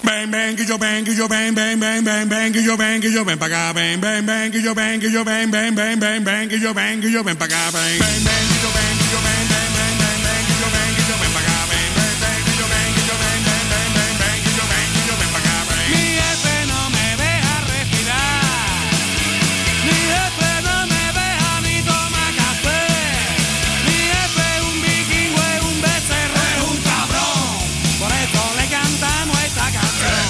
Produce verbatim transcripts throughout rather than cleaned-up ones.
Bang bang que yo bang que yo bang bang bang bang bang que yo bang que yo ven para acá bang bang bang que yo bang que yo bang bang bang bang bang que yo bang que yo ven para acá bang bang bang que yo bang que yo bang bang bang bang bang que yo bang que yo ven para acá bang bang bang que yo bang que yo bang bang bang bang bang que yo bang que yo ven para acá bang. Mi jefe no me deja respirar, mi jefe no me deja ni tomar café, mi jefe es un vikingo, es un becerro, es un cabrón, por eso le cantamos esta canción.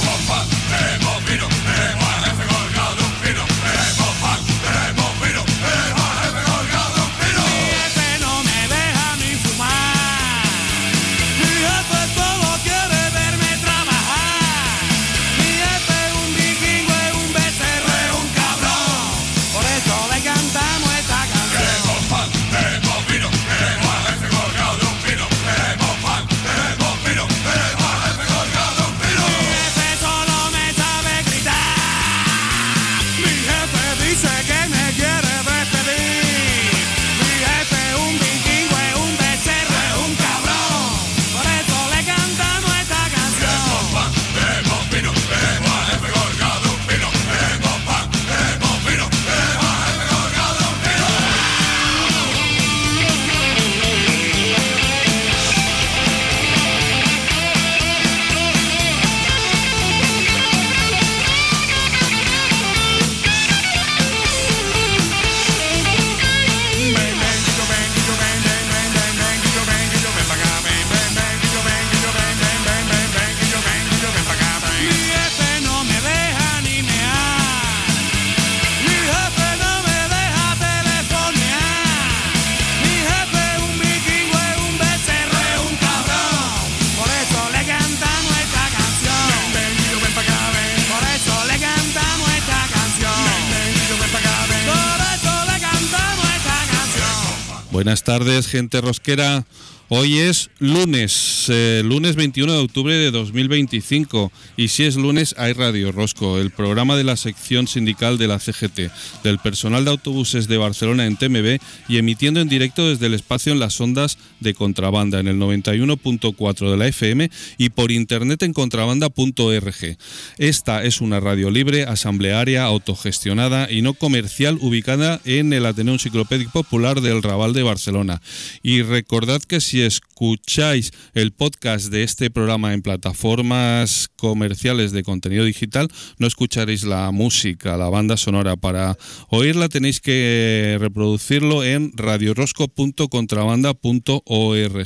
Buenas tardes, gente rosquera. Hoy es lunes, eh, lunes veintiuno de octubre de dos mil veinticinco, y si es lunes hay Radio Rosco, el programa de la sección sindical de la C G T, del personal de autobuses de Barcelona en T M B, y emitiendo en directo desde el espacio en las ondas de Contrabanda, en el noventa y uno punto cuatro de la F M y por internet en contrabanda punto org. Esta es una radio libre, asamblearia, autogestionada y no comercial, ubicada en el Ateneo Enciclopédico Popular del Raval de Barcelona. Y recordad que si escucháis el podcast de este programa en plataformas comerciales de contenido digital, no escucharéis la música, la banda sonora. Para oírla tenéis que reproducirlo en radiorosco punto contrabanda punto org.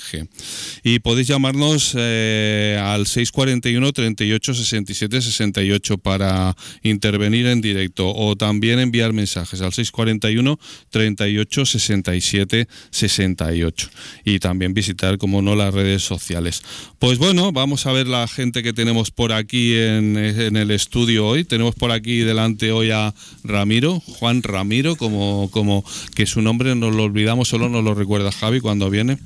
Y podéis llamarnos eh, al seis cuarenta y uno, treinta y ocho, sesenta y siete, sesenta y ocho para intervenir en directo, o también enviar mensajes al seis cuarenta y uno, treinta y ocho, sesenta y siete, sesenta y ocho. Y también visitar, como no, las redes sociales. Pues bueno, vamos a ver la gente que tenemos por aquí en, en el estudio hoy. Tenemos por aquí delante hoy a Ramiro, Juan Ramiro, como, como que su nombre nos lo olvidamos, solo nos lo recuerda Javi cuando viene.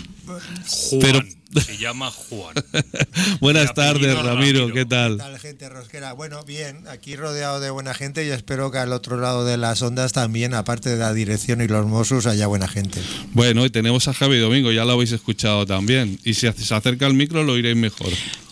Juan. Pero se llama Juan. Buenas tardes, Ramiro, Ramiro. ¿qué tal? ¿Qué tal, gente rosquera? Bueno, bien, aquí rodeado de buena gente, y espero que al otro lado de las ondas también, aparte de la dirección y los Mossos, haya buena gente. Bueno, y tenemos a Javi Domingo, ya lo habéis escuchado también, y si se acerca al micro lo oiréis mejor.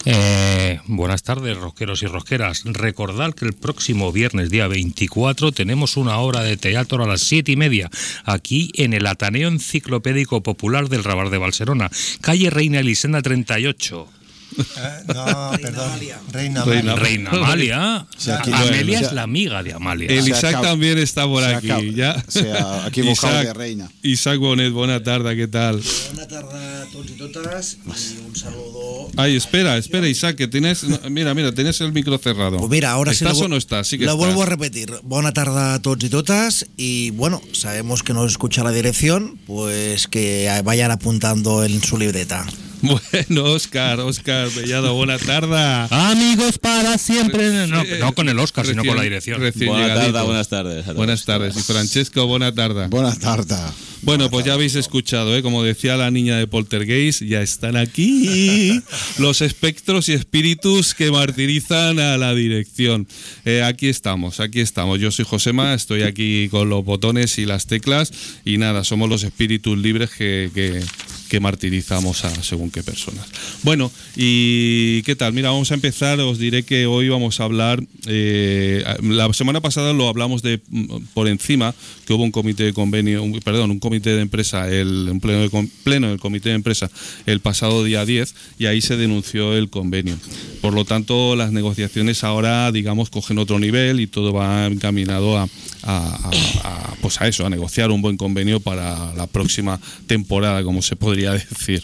Eh, buenas tardes, rosqueros y rosqueras. Recordad que el próximo viernes, día veinticuatro, tenemos una obra de teatro a las siete y media, aquí en el Ateneo Enciclopédico Popular del Raval de Barcelona, calle Reina Elisenda treinta y ocho. Eh, no, perdón. Reina Reina- Amalia. Reina Amalia. Sí, aquí- Amelia bueno, es la amiga de Amalia. El Se Isaac acaba- también está por se aquí. acaba- ya. se ha equivocado Isaac, de reina. Isaac Bonet, buena tarde, ¿qué tal? Bona tarda a tots i totes i un saludo. Ay, espera, espera, Isaac, que tienes... no, mira, mira, tienes el micro cerrado. Pues mira, ahora sí ¿Estás lo, o no estás? Sí que lo estás. vuelvo a repetir. Bona tarda a tots y todas, y bueno, sabemos que nos escucha la dirección, pues que vayan apuntando en su libreta. Bueno, Óscar, Óscar Bellado, buena tarde. Amigos para siempre. No, Eh, no con el Oscar, sino recién- con la dirección. recién Buenas llegadito. tardes, buenas tardes. a todos. Buenas tardes. Y Francesco, buena tarde. Buenas tardes. Bueno, pues ya habéis escuchado, ¿eh? Como decía la niña de Poltergeist, ya están aquí los espectros y espíritus que martirizan a la dirección. Eh, aquí estamos, aquí estamos. Yo soy Josema, estoy aquí con los botones y las teclas, y nada, somos los espíritus libres que, que, que martirizamos a según qué personas. Bueno, ¿y qué tal? Mira, vamos a empezar. Os diré que hoy vamos a hablar, eh, la semana pasada lo hablamos de por encima, que hubo un comité de convenio, un, perdón, un comité de empresa, el un pleno, de, pleno del comité de empresa el pasado día diez, y ahí se denunció el convenio. Por lo tanto, las negociaciones ahora, digamos, cogen otro nivel y todo va encaminado a, a, a, a, pues a eso, a negociar un buen convenio para la próxima temporada, como se podría decir.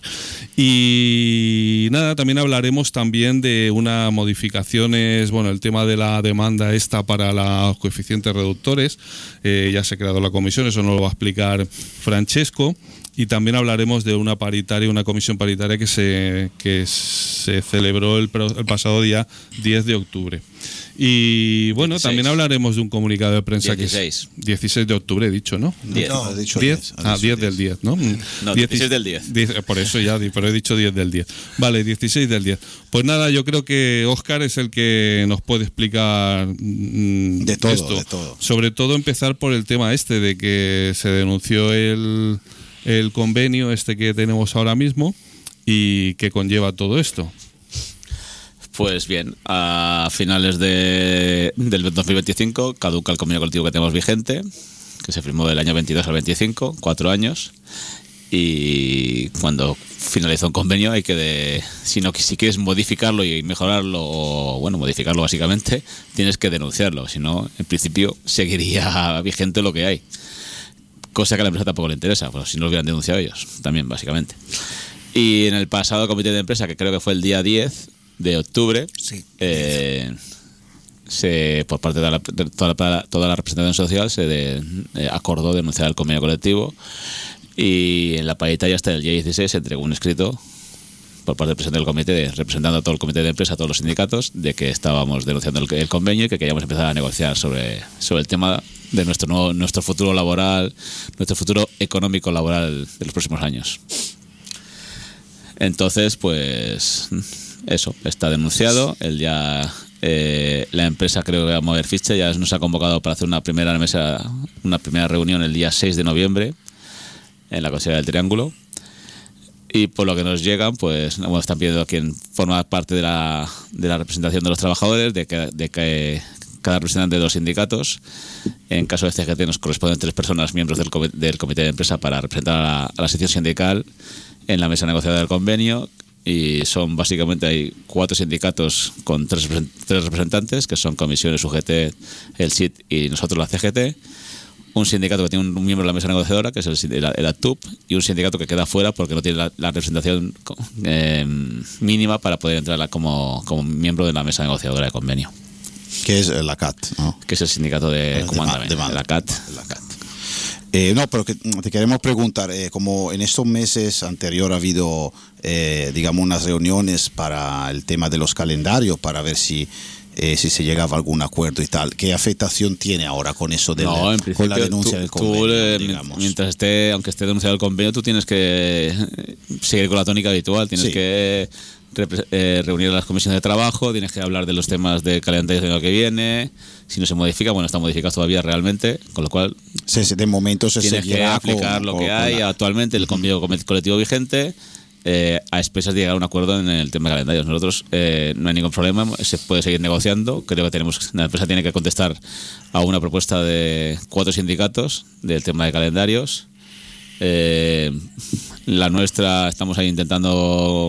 Y nada, también hablaremos también de unas modificaciones, bueno, el tema de la demanda esta para los coeficientes reductores, eh, ya se ha creado la comisión, eso nos lo va a explicar Francesco. Y también hablaremos de una paritaria, una comisión paritaria que se, que se celebró el, el pasado día diez de octubre. Y bueno, dieciséis. También hablaremos de un comunicado de prensa dieciséis. que es dieciséis de octubre, he dicho, ¿no? diez. No, he dicho diez. Ah, diez del diez, ¿no? No, dieciséis del diez. diez. Por eso ya, pero he dicho diez del diez. Vale, dieciséis del diez. Pues nada, yo creo que Óscar es el que nos puede explicar mmm, de todo, esto. de todo. Sobre todo empezar por el tema este de que se denunció el... el convenio este que tenemos ahora mismo y que conlleva todo esto. Pues bien, a finales de, del dos mil veinticinco caduca el convenio colectivo que tenemos vigente, que se firmó del año veintidós al veinticinco, cuatro años, y cuando finaliza un convenio hay que, de, si, no, si quieres modificarlo y mejorarlo, o bueno, modificarlo básicamente, tienes que denunciarlo, si no, en principio seguiría vigente lo que hay. Cosa que a la empresa tampoco le interesa, pues si no lo hubieran denunciado ellos, también, básicamente. Y en el pasado comité de empresa, que creo que fue el día diez de octubre, sí. eh, se, por parte de, la, de toda, la, toda la representación social se de, eh, acordó denunciar el convenio colectivo, y en la paritaria hasta el día dieciséis se entregó un escrito por parte del presidente del comité, representando a todo el comité de empresa, a todos los sindicatos, de que estábamos denunciando el, el convenio y que queríamos empezar a negociar sobre, sobre el tema de nuestro nuevo, nuestro futuro laboral, nuestro futuro económico laboral de los próximos años. Entonces, pues eso, está denunciado. El ya eh, la empresa, creo que va a mover ficha, ya nos ha convocado para hacer una primera mesa, una primera reunión el día seis de noviembre en la Cochera del Triángulo. Y por lo que nos llegan, pues bueno, están pidiendo a quien forma parte de la, de la representación de los trabajadores, de que, de que cada representante de los sindicatos, en caso de C G T nos corresponden tres personas miembros del comité, del comité de empresa para representar a la, a la sección sindical en la mesa negociadora del convenio, y son básicamente hay cuatro sindicatos con tres, tres representantes, que son comisiones U G T, el S I T y nosotros la C G T, un sindicato que tiene un miembro de la mesa negociadora, que es el, el, el A T U P, y un sindicato que queda fuera porque no tiene la, la representación eh, mínima para poder entrar como, como miembro de la mesa negociadora de convenio. Que es la C A T, ¿no? Que es el sindicato de, de comandament, de de la C A T. La C A T. Eh, no, pero que te queremos preguntar, eh, como en estos meses anterior ha habido, eh, digamos, unas reuniones para el tema de los calendarios, para ver si eh, si se llegaba a algún acuerdo y tal, ¿qué afectación tiene ahora con eso de no, la, en con la denuncia tú, del convenio? Tú, eh, digamos? Mientras esté, aunque esté denunciado el convenio, tú tienes que seguir con la tónica habitual, tienes sí. que eh, reunir a las comisiones de trabajo, tienes que hablar de los temas de calendario del año que viene. Si no se modifica, bueno, está modificado todavía realmente, con lo cual sí, sí, de momento se tienes que aplicar con, lo con, que hay la... actualmente, el convenio colectivo vigente, eh, a expensas de llegar a un acuerdo en el tema de calendarios. Nosotros eh, no hay ningún problema, se puede seguir negociando. Creo que tenemos, la empresa tiene que contestar a una propuesta de cuatro sindicatos del tema de calendarios. Eh, la nuestra, estamos ahí intentando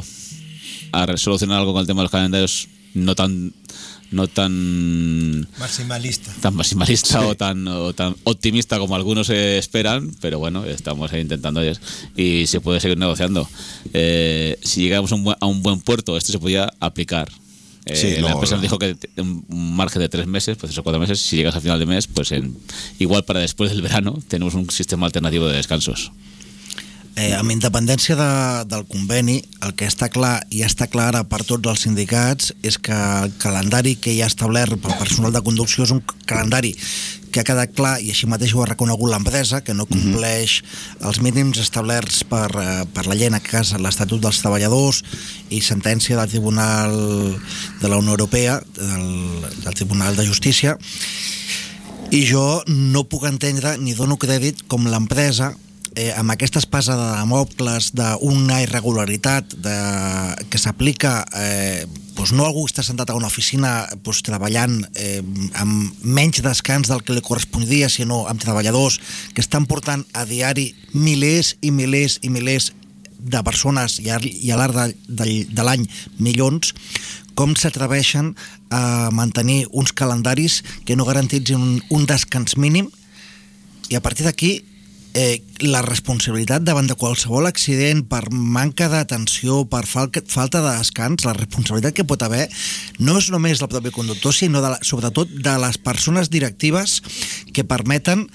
a solucionar algo con el tema de los calendarios, no tan no tan maximalista tan maximalista sí. o tan o tan optimista como algunos eh, esperan, pero bueno, estamos ahí intentando y se puede seguir negociando. Eh, si llegamos a un, buen, a un buen puerto, esto se podía aplicar. Eh, sí, la no, empresa no. nos dijo que un margen de tres meses, pues esos cuatro meses, si llegas a final de mes, pues en, igual para después del verano tenemos un sistema alternativo de descansos. Eh, amb independència de, del conveni, el que està clar i està clar ara per tots els sindicats és que el calendari que hi ha establert pel personal de conducció és un calendari que ha quedat clar, i així mateix ho ha reconegut l'empresa, que no compleix els mínims establerts per, per la llei, en aquest cas l'Estatut dels Treballadors i sentència del Tribunal de la Unió Europea, del, del Tribunal de Justícia, i jo no puc entendre ni dono crèdit com l'empresa eh, amb aquesta espasa de Damocles d'una irregularitat de, que s'aplica eh, doncs no algú que està sentat a una oficina doncs, treballant eh, amb menys descans del que li correspondria, sinó amb treballadors que estan portant a diari milers i milers i milers de persones i a, i a l'arc de, de, de l'any milions, com s'atreveixen a mantenir uns calendaris que no garanteixin un, un descans mínim, i a partir d'aquí eh, la responsabilitat davant de qualsevol accident per manca d'atenció, per fal falta de descans, la responsabilitat que pot haver no és només del propi conductor, sinó de la, sobretot de les persones directives que permeten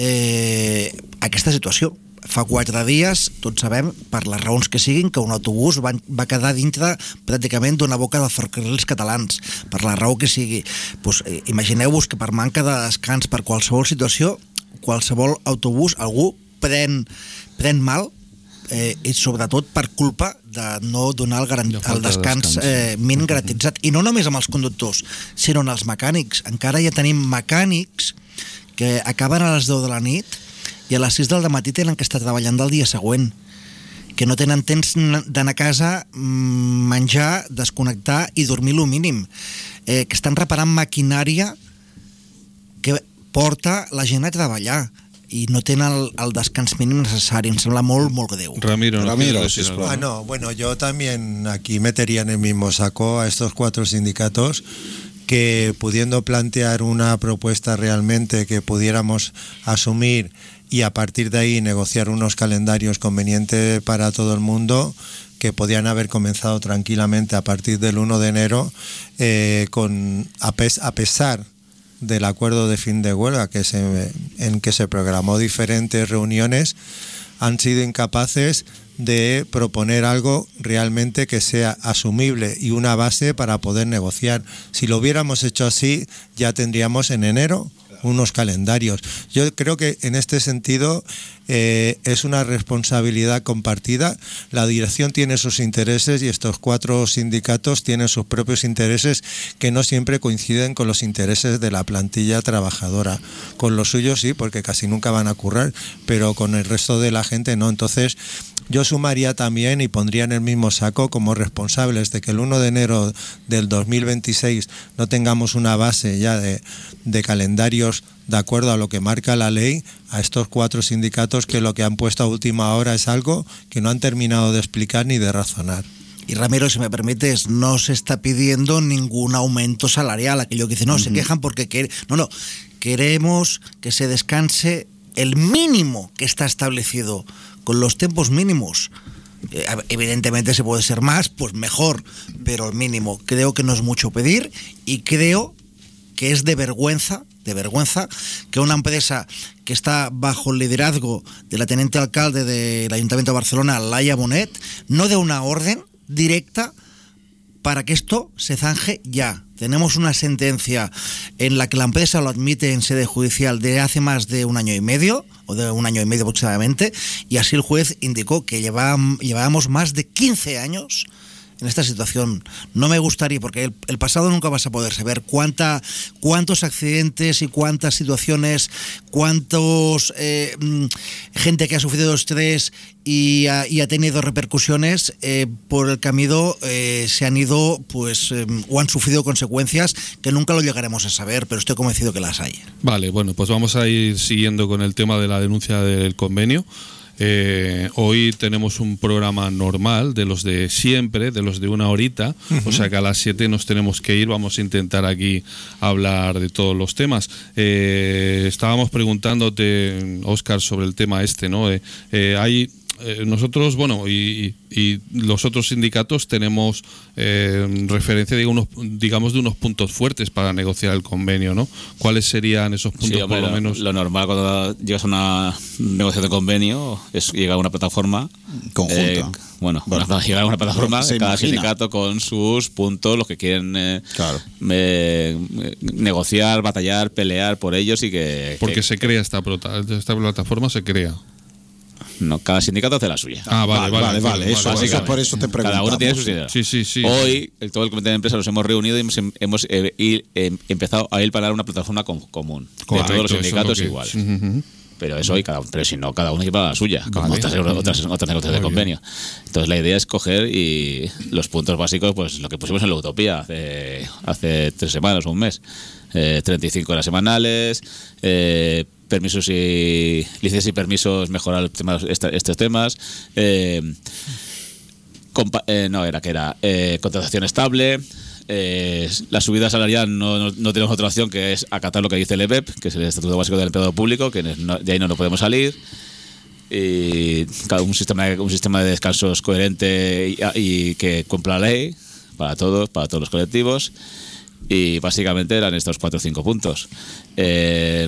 eh, aquesta situació. Fa quatre dies, tots sabem, per les raons que siguin, que un autobús va, va quedar dintre pràcticament d'una boca de ferrocarrils catalans, per la raó que sigui. Pues, eh, imagineu-vos que per manca de descans, per qualsevol situació, qualsevol autobús, algú pren, pren mal, eh, i sobretot per culpa de no donar el, garan el descans eh, mínim garantitzat. I no només amb els conductors, sinó en els mecànics. Encara ja tenim mecànics que acaben a les deu de la nit i a les sis del matí tenen que estar treballant del dia següent, que no tenen temps d'anar a casa, menjar, desconnectar i dormir el mínim, eh, que estan reparant maquinària que porta la gent a treballar i no tenen el, el descans mínim necessari. Em sembla molt, molt greu. Ramiro, no Ramiro, decir algo. Ah, no, bueno, yo también aquí metería en el mismo saco a estos cuatro sindicatos que, pudiendo plantear una propuesta realmente que pudiéramos asumir y a partir de ahí negociar unos calendarios convenientes para todo el mundo, que podían haber comenzado tranquilamente a partir del uno de enero, eh, con, a, pes a pesar del acuerdo de fin de huelga que se, en que se programó diferentes reuniones, han sido incapaces de proponer algo realmente que sea asumible y una base para poder negociar. Si lo hubiéramos hecho así, ya tendríamos en enero unos calendarios. Yo creo que en este sentido eh, es una responsabilidad compartida. La dirección tiene sus intereses y estos cuatro sindicatos tienen sus propios intereses que no siempre coinciden con los intereses de la plantilla trabajadora. Con los suyos sí, porque casi nunca van a currar, pero con el resto de la gente no. Entonces yo sumaría también y pondría en el mismo saco como responsables de que el uno de enero del dos mil veintiséis no tengamos una base ya de, de calendarios de acuerdo a lo que marca la ley, a estos cuatro sindicatos que lo que han puesto a última hora es algo que no han terminado de explicar ni de razonar. Y Ramiro, si me permites, no se está pidiendo ningún aumento salarial. Aquello que dice, no, uh-huh. se quejan porque quieren... No, no, queremos que se descanse el mínimo que está establecido, con los tiempos mínimos. Eh, evidentemente se puede ser más, pues mejor, pero el mínimo creo que no es mucho pedir, y creo que es de vergüenza, de vergüenza que una empresa que está bajo el liderazgo de la teniente alcalde del Ayuntamiento de Barcelona, Laia Bonet, no dé una orden directa para que esto se zanje ya. Tenemos una sentencia en la que la empresa lo admite en sede judicial de hace más de un año y medio, o de un año y medio aproximadamente, y así el juez indicó que llevábamos, llevábamos más de quince años en esta situación. No me gustaría, porque el, el pasado nunca vas a poder saber cuánta, cuántos accidentes y cuántas situaciones, cuántos eh, gente que ha sufrido estrés y ha, y ha tenido repercusiones eh, por el camino eh, se han ido, pues, eh, o han sufrido consecuencias que nunca lo llegaremos a saber, pero estoy convencido que las hay. Vale, bueno, pues vamos a ir siguiendo con el tema de la denuncia del convenio. Eh, hoy tenemos un programa normal, de los de siempre, de los de una horita, uh-huh. O sea que a las siete nos tenemos que ir. Vamos a intentar aquí hablar de todos los temas. Eh, estábamos preguntándote, Óscar, sobre el tema este, ¿no? Eh, eh, hay eh, nosotros, bueno, y, y los otros sindicatos tenemos eh, referencia de unos, digamos, de unos puntos fuertes para negociar el convenio, ¿no? ¿Cuáles serían esos puntos, sí, hombre, por lo menos? Lo normal cuando llegas a una negociación de convenio es llegar a una plataforma conjunta. Eh, bueno, bueno, llegar a una plataforma, cada imagina. sindicato con sus puntos, los que quieren eh, claro. eh, negociar, batallar, pelear por ellos y que... Porque que, se crea esta, esta plataforma, se crea. No, cada sindicato hace la suya. Ah, vale, vale, vale, vale, vale, eso, vale, eso vale. por eso te preguntamos. Cada uno tiene sus ideas. Sí, sí, sí. Hoy, el, todo el comité de empresa nos hemos reunido y hemos, hemos eh, y, eh, empezado a ir para una plataforma con, común. Correcto, de todos los sindicatos es igual. Uh-huh. Pero eso, y cada, pero si no, cada uno lleva la suya, como Vale. otras, otras, otras negociaciones de convenio. Entonces la idea es coger y los puntos básicos, pues lo que pusimos en la Utopía hace, hace tres semanas o un mes. Eh, treinta y cinco horas semanales, eh, permisos y licencias y permisos, mejorar el tema, esta, estos temas. Eh, compa- eh, no, era que era eh, contratación estable. Eh, la subida salarial no, no, no tenemos otra opción que es acatar lo que dice el E B E P, que es el Estatuto Básico del Empleado Público, que no, de ahí no nos podemos salir. Y cada un sistema de, un sistema de descansos coherente y, y que cumpla la ley para todos, para todos los colectivos. Y básicamente eran estos cuatro o cinco puntos. Eh,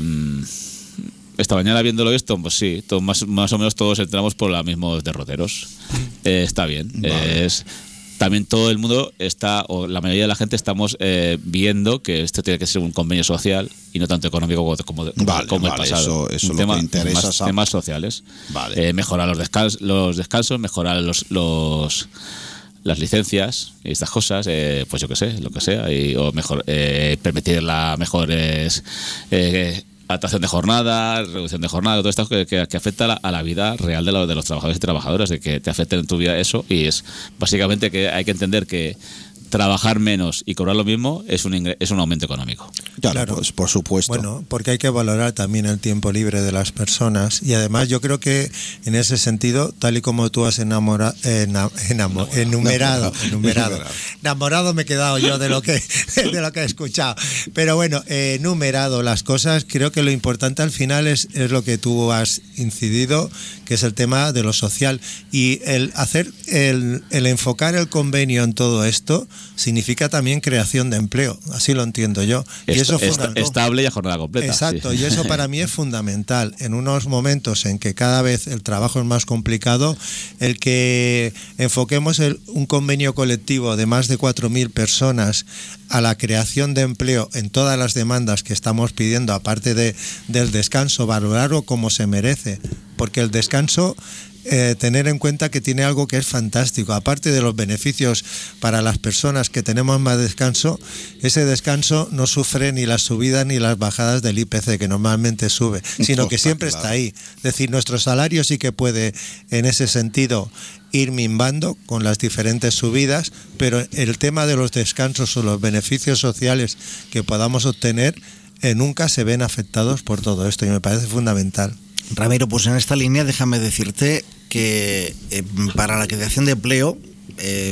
esta mañana viéndolo esto, pues sí, todo, más, más o menos todos entramos por los mismos derroteros. Eh, está bien. Vale. Es, también todo el mundo está, o la mayoría de la gente estamos eh, viendo que esto tiene que ser un convenio social y no tanto económico como, como, como, Vale, como vale, el pasado. eso- eso Un lo tema, que interesa, temas, Sam. temas sociales. Vale. Eh, mejorar los, descans, los descansos, mejorar los, los las licencias y estas cosas, eh, pues yo qué sé, lo que sea, y, o mejor eh, permitir la mejores eh, adaptación de jornada, reducción de jornada, todo esto que, que, que afecta a la, a la vida real de, lo, de los trabajadores y trabajadoras, de que te afecten en tu vida eso, y es básicamente que hay que entender que trabajar menos y cobrar lo mismo es un ingre- es un aumento económico. Claro, Claro. pues, por supuesto. Bueno, porque hay que valorar también el tiempo libre de las personas y además yo creo que en ese sentido, tal y como tú has enamora, ena- enamo- enumerado, enumerado, enamorado me he quedado yo de lo que de lo que he escuchado, pero bueno, eh, enumerado las cosas, creo que lo importante al final es, es lo que tú has incidido, que es el tema de lo social y el hacer el, el enfocar el convenio en todo esto significa también creación de empleo, así lo entiendo yo. Y Est- eso est- fundamental. estable y a jornada completa. Exacto, sí. y eso para mí es fundamental. En unos momentos en que cada vez el trabajo es más complicado, el que enfoquemos el- un convenio colectivo de más de cuatro mil personas a la creación de empleo en todas las demandas que estamos pidiendo, aparte de, del descanso, valorarlo como se merece, porque el descanso... Eh, tener en cuenta que tiene algo que es fantástico, aparte de los beneficios para las personas que tenemos más descanso, ese descanso no sufre ni las subidas ni las bajadas del I P C que normalmente sube, sino que siempre está ahí. Es decir, nuestro salario sí que puede en ese sentido ir minvando con las diferentes subidas, pero el tema de los descansos o los beneficios sociales que podamos obtener eh, nunca se ven afectados por todo esto y me parece fundamental. Ramiro, pues en esta línea déjame decirte que eh, para la creación de empleo eh,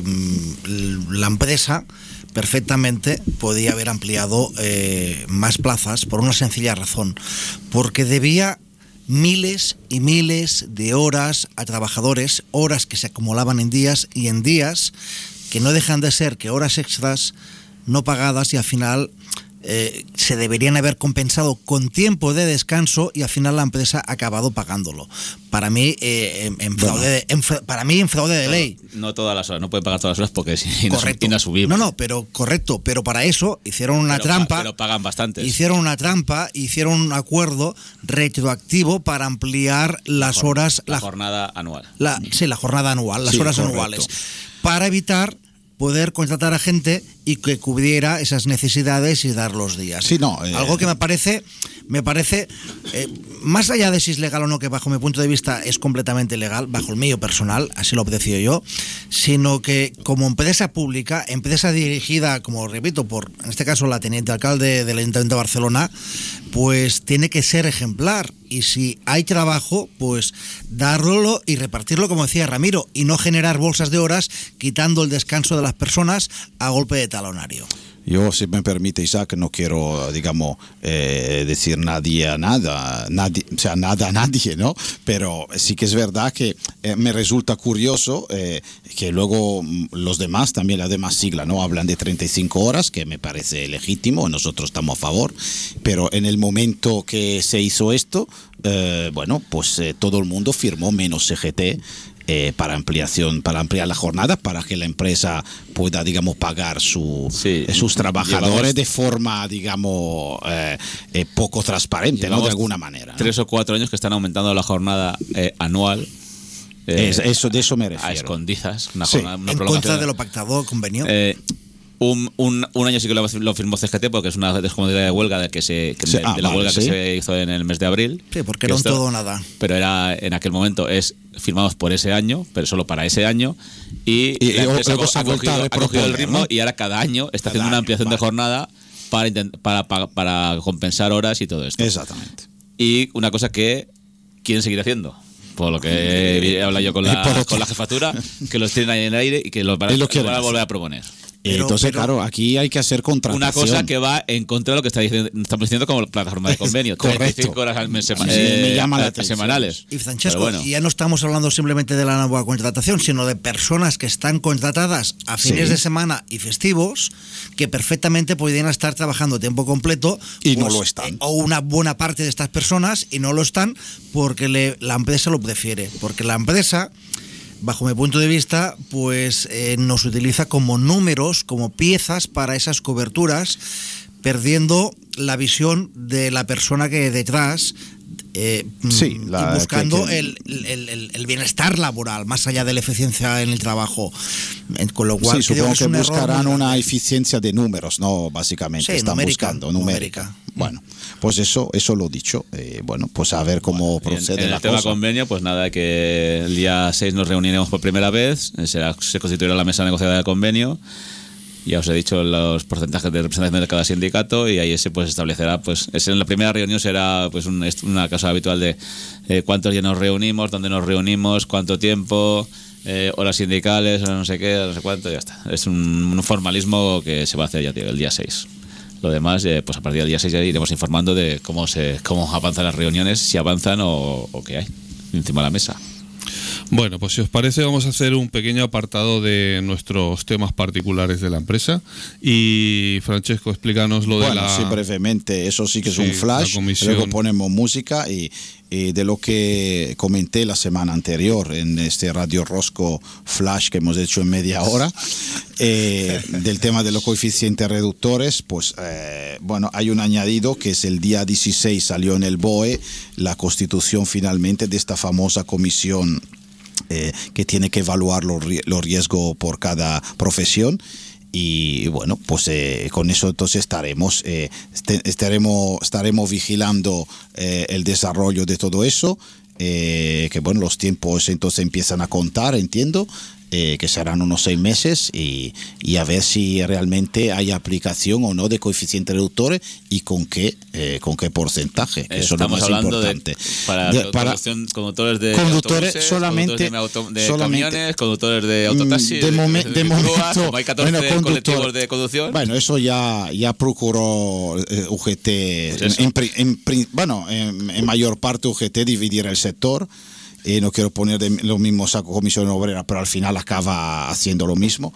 la empresa perfectamente podía haber ampliado eh, más plazas por una sencilla razón, porque debía miles y miles de horas a trabajadores, horas que se acumulaban en días y en días que no dejan de ser que horas extras no pagadas y al final Eh, se deberían haber compensado con tiempo de descanso y al final la empresa ha acabado pagándolo. Para mí, eh, en, en fraude, de- en fra- para mí en fraude de ley. No todas las horas, no pueden pagar todas las horas porque es inasu- Correcto. inasumible. No, no, pero correcto, pero para eso hicieron una Pero pa- trampa. pero pagan bastantes. Hicieron una trampa, hicieron un acuerdo retroactivo para ampliar las Jor- horas, la la, jornada anual. la- sí, la jornada anual, las Sí, horas correcto. anuales, para evitar poder contratar a gente y que cubriera esas necesidades y dar los días. Sí, no, eh, Algo que me parece, me parece, eh, más allá de si es legal o no, que bajo mi punto de vista es completamente legal, bajo el mío personal, así lo aprecio yo, sino que como empresa pública, empresa dirigida, como repito, por, en este caso, la teniente alcalde del Ayuntamiento de Barcelona, pues tiene que ser ejemplar. Y si hay trabajo, pues darlo y repartirlo, como decía Ramiro, y no generar bolsas de horas quitando el descanso de las personas a golpe de talonario. Yo, si me permite, Isaac, no quiero, digamos, eh, decir nadie a nada, nadie, o sea, nada a nadie, ¿no? Pero sí que es verdad que eh, me resulta curioso eh, que luego mm, los demás, también las demás siglas, ¿no? Hablan de treinta y cinco horas, que me parece legítimo, nosotros estamos a favor, pero en el momento que se hizo esto, eh, bueno, pues eh, todo el mundo firmó menos C G T. Eh, para ampliación, para ampliar la jornada, para que la empresa pueda, digamos, pagar su, Sí, eh, sus trabajadores llevamos- de forma, digamos, eh, eh, poco transparente, ¿no? Llevamos De alguna manera, ¿no? Tres o cuatro años que están aumentando la jornada eh, anual. eh, Es- eso, de eso me a refiero. escondidas. Una Sí. jornada, una En prolongación. contra de lo pactado convenio. Eh, Un, un, un año sí que lo, lo firmó C G T porque es una descontinuidad de huelga de, que se, que Sí, de, ah, de la vale, huelga sí. que se hizo en el mes de abril. Sí, porque Que era un esto- todo o nada. Pero era en aquel momento es firmados por ese año, pero solo para ese año. Y, Y- la y empresa luego ha, se ha cogido, vuelto a ha cogido el reproponer, ritmo ¿no? y ahora cada año está Cada haciendo una año, ampliación de vale. jornada para, intent- para, para, para compensar horas y todo esto. Exactamente. Y una cosa que quieren seguir haciendo. Por lo que he hablado yo con Y por la, otro- con la jefatura, que los tienen ahí en el aire y que los van a, Y lo los quieren van a hacer. volver a proponer. Pero- Entonces, pero- claro, aquí hay que hacer contratación. Una cosa que va en contra de lo que está diciendo, estamos diciendo como plataforma de convenio. Correcto. treinta y cinco horas al mes sema- Sí, sí, eh, me llama la a- atención. semanales. Y Francesco, Pero bueno. ya no estamos hablando simplemente de la nueva contratación, sino de personas que están contratadas a fines Sí. de semana y festivos, que perfectamente podrían estar trabajando a tiempo completo. Y no lo están. eh, o una buena parte de estas personas, y no lo están porque le- la empresa lo prefiere. Porque la empresa, bajo mi punto de vista, pues eh, nos utiliza como números, como piezas para esas coberturas, perdiendo la visión de la persona que detrás, eh, Sí, mm, la- y buscando que- que- el, el- el- el bienestar laboral, más allá de la eficiencia en el trabajo. Eh, Con lo cual, Sí, creo supongo es que un error buscarán muy una grande. eficiencia de números, ¿no? Básicamente, Sí, están numérica, buscando numérica. numérica. Bueno, pues eso, eso lo dicho. Eh, bueno, pues a ver cómo Y en- procede en la el tema cosa. convenio, pues nada, que el día seis nos reuniremos por primera vez, eh, será, se constituirá la mesa negociadora del convenio. Ya os he dicho los porcentajes de representación de cada sindicato y ahí se pues establecerá, pues es en la primera reunión será pues un- es una cosa habitual de eh, cuántos días nos reunimos, dónde nos reunimos, cuánto tiempo, eh, horas sindicales, no sé qué, no sé cuánto, ya está. Es un, un formalismo que se va a hacer ya tío, el día seis. Lo demás, eh, pues a partir del día seis ya iremos informando de cómo se cómo avanzan las reuniones, si avanzan o, o qué hay encima de la mesa. Bueno, pues si os parece vamos a hacer un pequeño apartado de nuestros temas particulares de la empresa y Francesco, explícanos lo de Bueno, la... sí, brevemente, eso sí que es Sí, un la flash. comisión. Luego ponemos música y, y de lo que comenté la semana anterior en este Radio Rosco Flash que hemos hecho en media hora, eh, del tema de los coeficientes reductores, pues eh, bueno, hay un añadido que es el día dieciséis salió en el B O E la constitución finalmente de esta famosa comisión eh, que tiene que evaluar los, ri- los riesgos por cada profesión. Y bueno, pues eh, con eso entonces estaremos, eh, este- estaremos, estaremos vigilando eh, el desarrollo de todo eso, eh, que bueno, los tiempos entonces empiezan a contar, entiendo, eh, que serán unos seis meses y, y a ver si realmente hay aplicación o no de coeficientes reductores y con qué, eh, con qué porcentaje. Que eso es lo Estamos más hablando importante. de para, De- para- conducción- conductores de Conductores autobuses, solamente- conductores de, auto- de solamente- camiones, conductores de autotaxis, de, momen- de grúas, momento, como hay catorce bueno, conductor- colectivos de conducción. Bueno, eso ya, ya procuró eh, U G T, Pues eso. en, pri- en pri- bueno, en, en mayor parte U G T dividir el sector. Eh, no quiero poner de lo mismo saco Comisión Obrera, pero al final acaba haciendo lo mismo.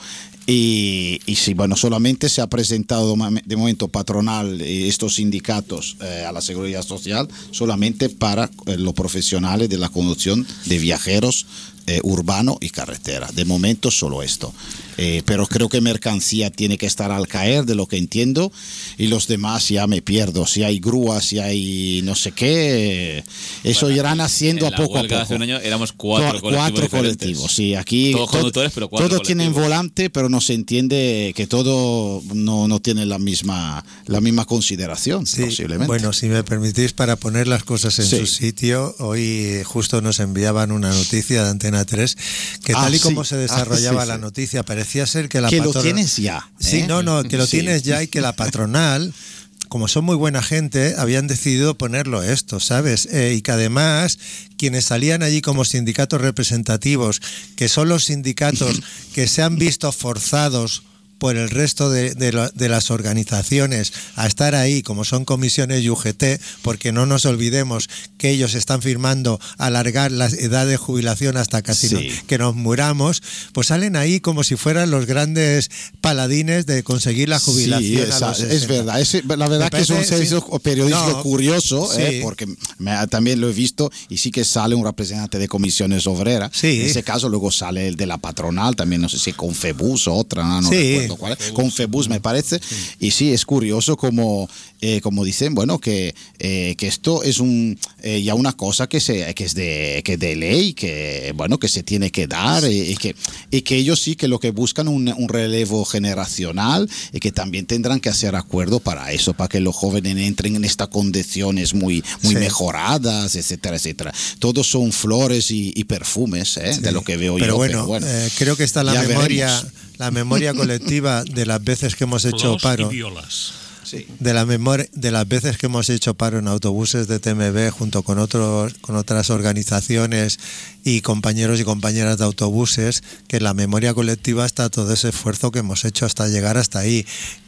Y, y sí, bueno, solamente se ha presentado de momento patronal eh, estos sindicatos eh, a la Seguridad Social solamente para eh, los profesionales de la conducción de viajeros eh, urbano y carretera. De momento solo esto. Eh, pero creo que mercancía tiene que estar al caer, de lo que entiendo, y los demás ya me pierdo. Si hay grúas, si hay no sé qué, eso Bueno, irán haciendo en a la poco a huelga de poco. hace un año éramos cuatro To- colectivos cuatro diferentes. colectivos, sí, aquí Todos to- conductores, pero cuatro todos tienen colectivos. volante, pero no se entiende que todo no, no tiene la misma la misma consideración, Sí, posiblemente. bueno, si me permitís, para poner las cosas en Sí. su sitio, hoy eh, justo nos enviaban una noticia de Antena tres que Ah, tal y sí. como se desarrollaba Ah, sí, la sí. noticia, parecía ser que la que lo patrona- tienes ya. Sí, ¿eh? no, no, que lo Sí. tienes ya y que la patronal, como son muy buena gente, habían decidido ponerlo esto, ¿sabes? Eh, y que además quienes salían allí como sindicatos representativos, que son los sindicatos que se han visto forzados por el resto de, de, lo- de las organizaciones a estar ahí, como son comisiones y U G T, porque no nos olvidemos que ellos están firmando alargar la edad de jubilación hasta casi Sí. no- que nos muramos, pues salen ahí como si fueran los grandes paladines de conseguir la jubilación. Sí, a esa- los es sesenta. verdad. Es, la verdad Me que es un parece, servicio sí. periodístico No, curioso, sí. eh, porque me- también lo he visto y sí que sale un representante de comisiones obreras. Sí. En ese caso luego sale el de la patronal, también no sé si Confebus o otra, no, no Sí, recuerdo recuerdo cuál es, con Febus me parece, sí. Y sí, es curioso como, eh, como dicen, bueno, que, eh, que esto es un eh, ya una cosa que, se, que es de, que de ley, que bueno, que se tiene que dar, sí. y, y, que, y que ellos sí que lo que buscan un, un relevo generacional y que también tendrán que hacer acuerdo para eso, para que los jóvenes entren en estas condiciones muy, muy sí. mejoradas, etcétera, etcétera. Todos son flores y, y perfumes, ¿eh? Sí. De lo que veo pero yo. Bueno, pero bueno, eh, creo que está la memoria, veremos. la memoria colectiva de las veces que hemos hecho Flores paro. Y violas. Sí. De la memoria de las veces que hemos hecho paro en autobuses de T M B junto con otros con otras organizaciones y compañeros y compañeras de autobuses, que en la memoria colectiva está todo ese esfuerzo que hemos hecho hasta llegar hasta ahí.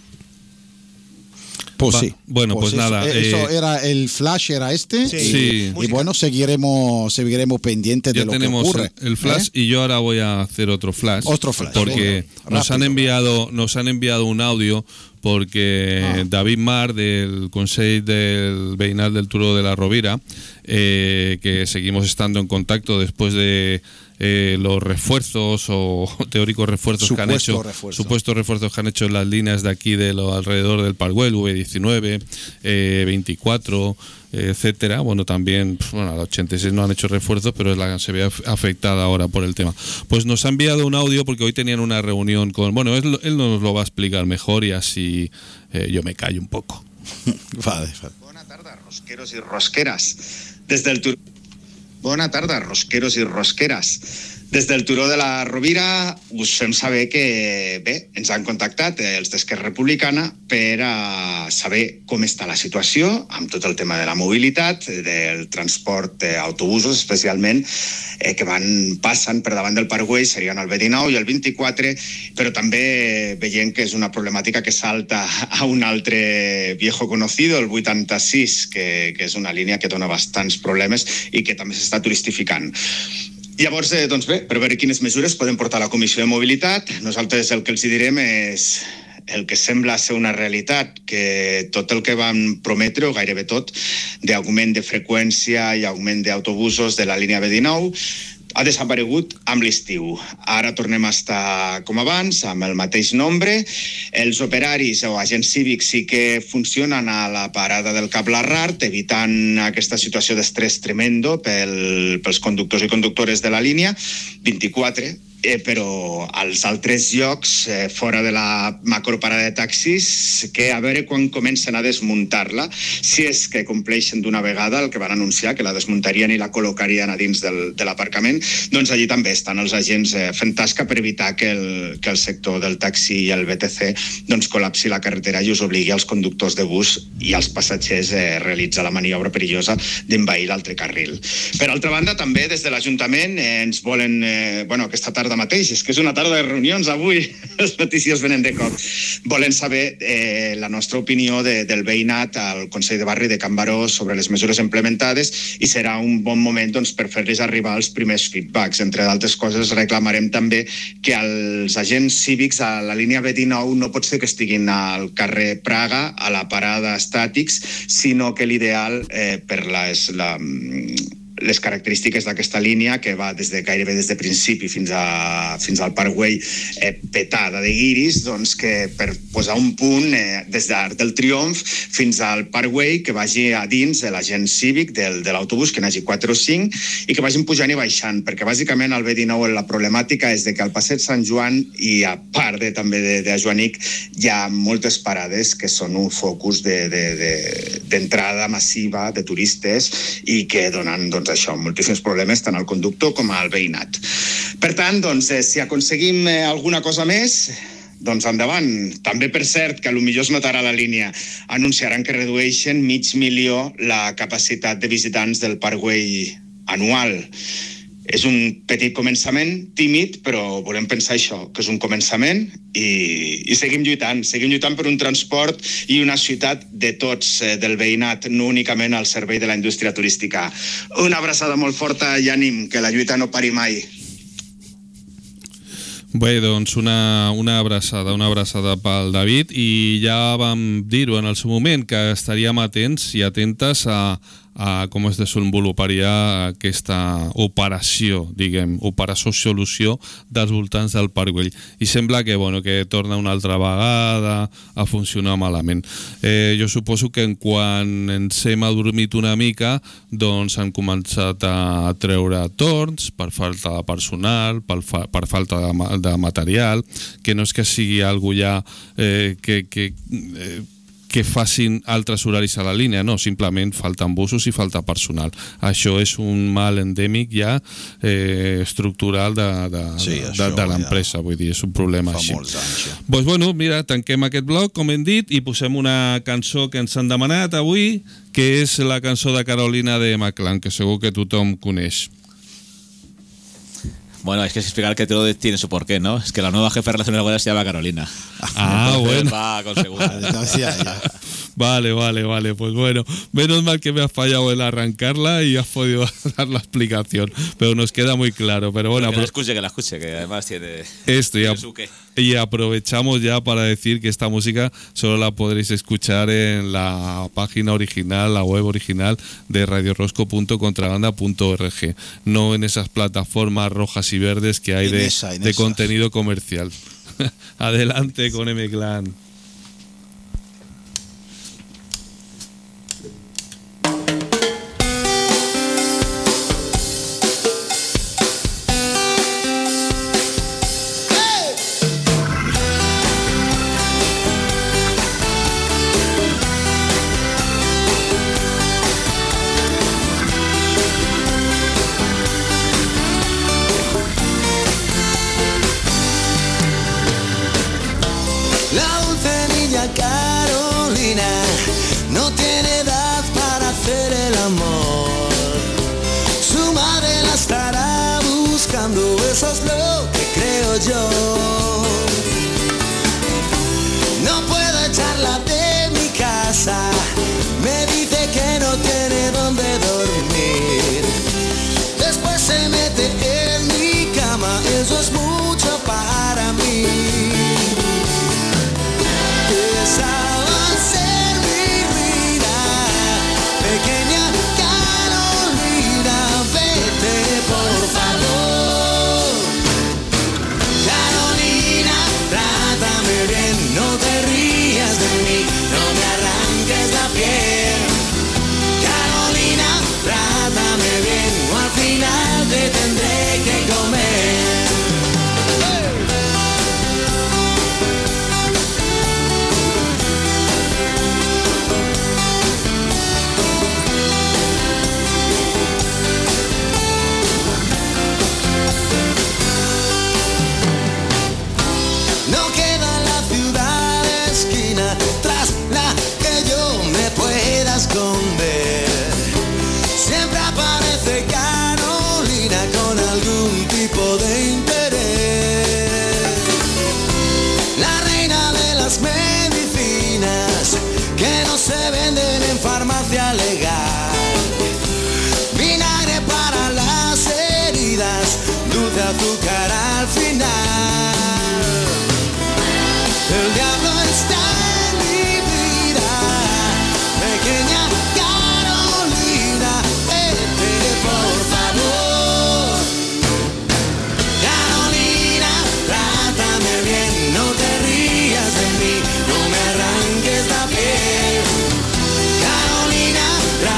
Pues sí. Bueno, pues, pues eso, nada. Eso eh, era el flash, era este. Sí. Y, sí. y bueno, seguiremos, seguiremos pendientes de lo que ocurre. El, el flash, ¿eh? Y yo ahora voy a hacer otro flash. Otro flash. Porque Rápido. nos han enviado, nos han enviado un audio porque ah. David Mar del Consell del Veïnal del Turó de la Rovira, eh, que seguimos estando en contacto después de eh, los refuerzos o teóricos refuerzos Supuesto que han hecho, refuerzo. supuestos refuerzos que han hecho en las líneas de aquí de lo alrededor del Parkwell, V diecinueve, eh, veinticuatro, etcétera. Bueno, también, bueno, a la ochenta y seis no han hecho refuerzos, pero es la se ve afectada ahora por el tema. Pues nos ha enviado un audio porque hoy tenían una reunión con, bueno, él, él nos lo va a explicar mejor y así eh, yo me callo un poco. Vale, vale. Bona tarda, rosqueros i rosqueres. Des del tur... Bona tarda, rosqueros i rosqueres. Des del Turó de la Rovira us fem saber que, bé, ens han contactat els d'Esquerra Republicana per a saber com està la situació amb tot el tema de la mobilitat, del transport d'autobusos, especialment, eh, que van passen per davant del Parkway, serien el V dinou i el vint-i-quatre, però també veient que és una problemàtica que salta a un altre viejo conocido, el vuitanta-sis, que, que és una línia que dona bastants problemes i que també s'està turistificant. Llavors, eh, doncs bé, per veure quines mesures poden portar la Comissió de Mobilitat, nosaltres el que els direm és el que sembla ser una realitat, que tot el que van prometre, o gairebé tot, d'augment de freqüència i augment d'autobusos de la línia V dinou, ha desaparegut amb l'estiu. Ara tornem a estar com abans, amb el mateix nombre. Els operaris o agents cívics sí que funcionen a la parada del Cap Larrard, evitant aquesta situació d'estrès tremendo pel, pels conductors i conductores de la línia. vint-i-quatre, eh, però als altres llocs, eh, fora de la macroparada de taxis, que a veure quan comencen a desmuntar-la, si és que compleixen d'una vegada el que van anunciar, que la desmuntarien i la col·locarien a dins del, de l'aparcament, doncs allí també estan els agents eh, fent tasca per evitar que el, que el sector del taxi i el B T C doncs, col·lapsi la carretera i us obligui als conductors de bus i als passatgers a eh, realitzar la maniobra perillosa d'envair l'altre carril. Per altra banda, també des de l'Ajuntament eh, ens volen, eh, bueno, aquesta tarda mateix, és que és una tarda de reunions avui, les notícies venen de cop, volen saber eh, la nostra opinió de, del veïnat al Consell de Barri de Can Baró sobre les mesures implementades i serà un bon moment doncs, per fer-los arribar els primers feedbacks. Entre d'altres coses, reclamarem també que els agents cívics a la línia V dinou no pot ser que estiguin al carrer Praga, a la parada Estàtics, sinó que l'ideal eh, per les, la, les característiques d'aquesta línia, que va des de, gairebé des de principi fins, a, fins al Parkway eh, petada de guiris, doncs que per posar un punt eh, des d'Arc del Triomf fins al Parkway, que vagi a dins de l'agent cívic del, de l'autobús, que n'hagi quatre o cinc, i que vagin pujant i baixant, perquè bàsicament al V dinou la problemàtica és de que al passeig Sant Joan i a part de, també de, de Joanic hi ha moltes parades que són un focus de, de, de, d'entrada massiva de turistes i que donen doncs, això, moltíssims problemes tant al conductor com al veïnat. Per tant, doncs, eh, si aconseguim eh, alguna cosa més, doncs endavant. També, per cert, que potser es notarà la línia, anunciaran que redueixen mig milió la capacitat de visitants del Parkway anual. És un petit començament, tímid, però volem pensar això, que és un començament i, i seguim lluitant. Seguim lluitant per un transport i una ciutat de tots, eh, del veïnat, no únicament al servei de la indústria turística. Una abraçada molt forta i ànim, que la lluita no pari mai. Bé, doncs una, una abraçada, una abraçada pel David, i ja vam dir-ho en el seu moment que estaríem atents i atentes a, a com es desenvoluparia aquesta operació, diguem, operació-solució dels voltants del Parc Güell. I sembla que, bueno, que torna una altra vegada a funcionar malament. Eh, jo suposo que en quan ens hem adormit una mica, doncs han començat a treure torns per falta de personal, per, fa, per falta de, de material, que no és que sigui algú ja eh, que... que eh, que facin altres horaris a la línia, no, simplement falten busos i falta personal. Això és un mal endèmic ja eh, estructural de, de, sí, de, de l'empresa, ja. Vull dir, és un problema Fa així. molts anys, ja. Doncs bueno, mira, tanquem aquest bloc, com hem dit, i posem una cançó que ens han demanat avui, que és la cançó de Carolina de M-Clan, que segur que tothom coneix. Bueno, es que es explicar que todo tiene su porqué, ¿no? Es que la nueva jefa de relaciones laborales se llama Carolina. Ah, entonces bueno. Va con segunda. Vale, vale, vale. Pues bueno, menos mal que me has fallado en arrancarla y has podido dar la explicación. Pero nos queda muy claro. Pero bueno, Pero que la escuche, que la escuche, que además tiene, esto tiene y, su qué. Y aprovechamos ya para decir que esta música solo la podréis escuchar en la página original, la web original de radio rosco punto contrabanda punto org, no en esas plataformas rojas y verdes que hay en de, esa, de esa. contenido comercial. Adelante con M-Clan. La dulce niña Carolina no tiene edad para hacer el amor. Su madre la estará buscando, eso es lo que creo yo. No puedo echarla de mi casa, me dice que no tiene dónde dormir. Después se mete en mi cama, eso es mucho para mí. Esa va a ser mi vida, pequeña Carolina, vete por favor. Carolina, trátame bien, no te rías de mí, no me arranques la piel. Carolina, trátame bien, o al final te tendré que comer. No queda en la ciudad esquina tras la que yo me pueda esconder. Siempre aparece Carolina con algún tipo de interés. La reina de las medicinas que no se venden en farmacia legal. Vinagre para las heridas, dulce azúcar al final. El diablo está en mi vida, pequeña Carolina, vete por favor. Carolina, trátame bien, no te rías de mí, no me arranques la piel. Carolina,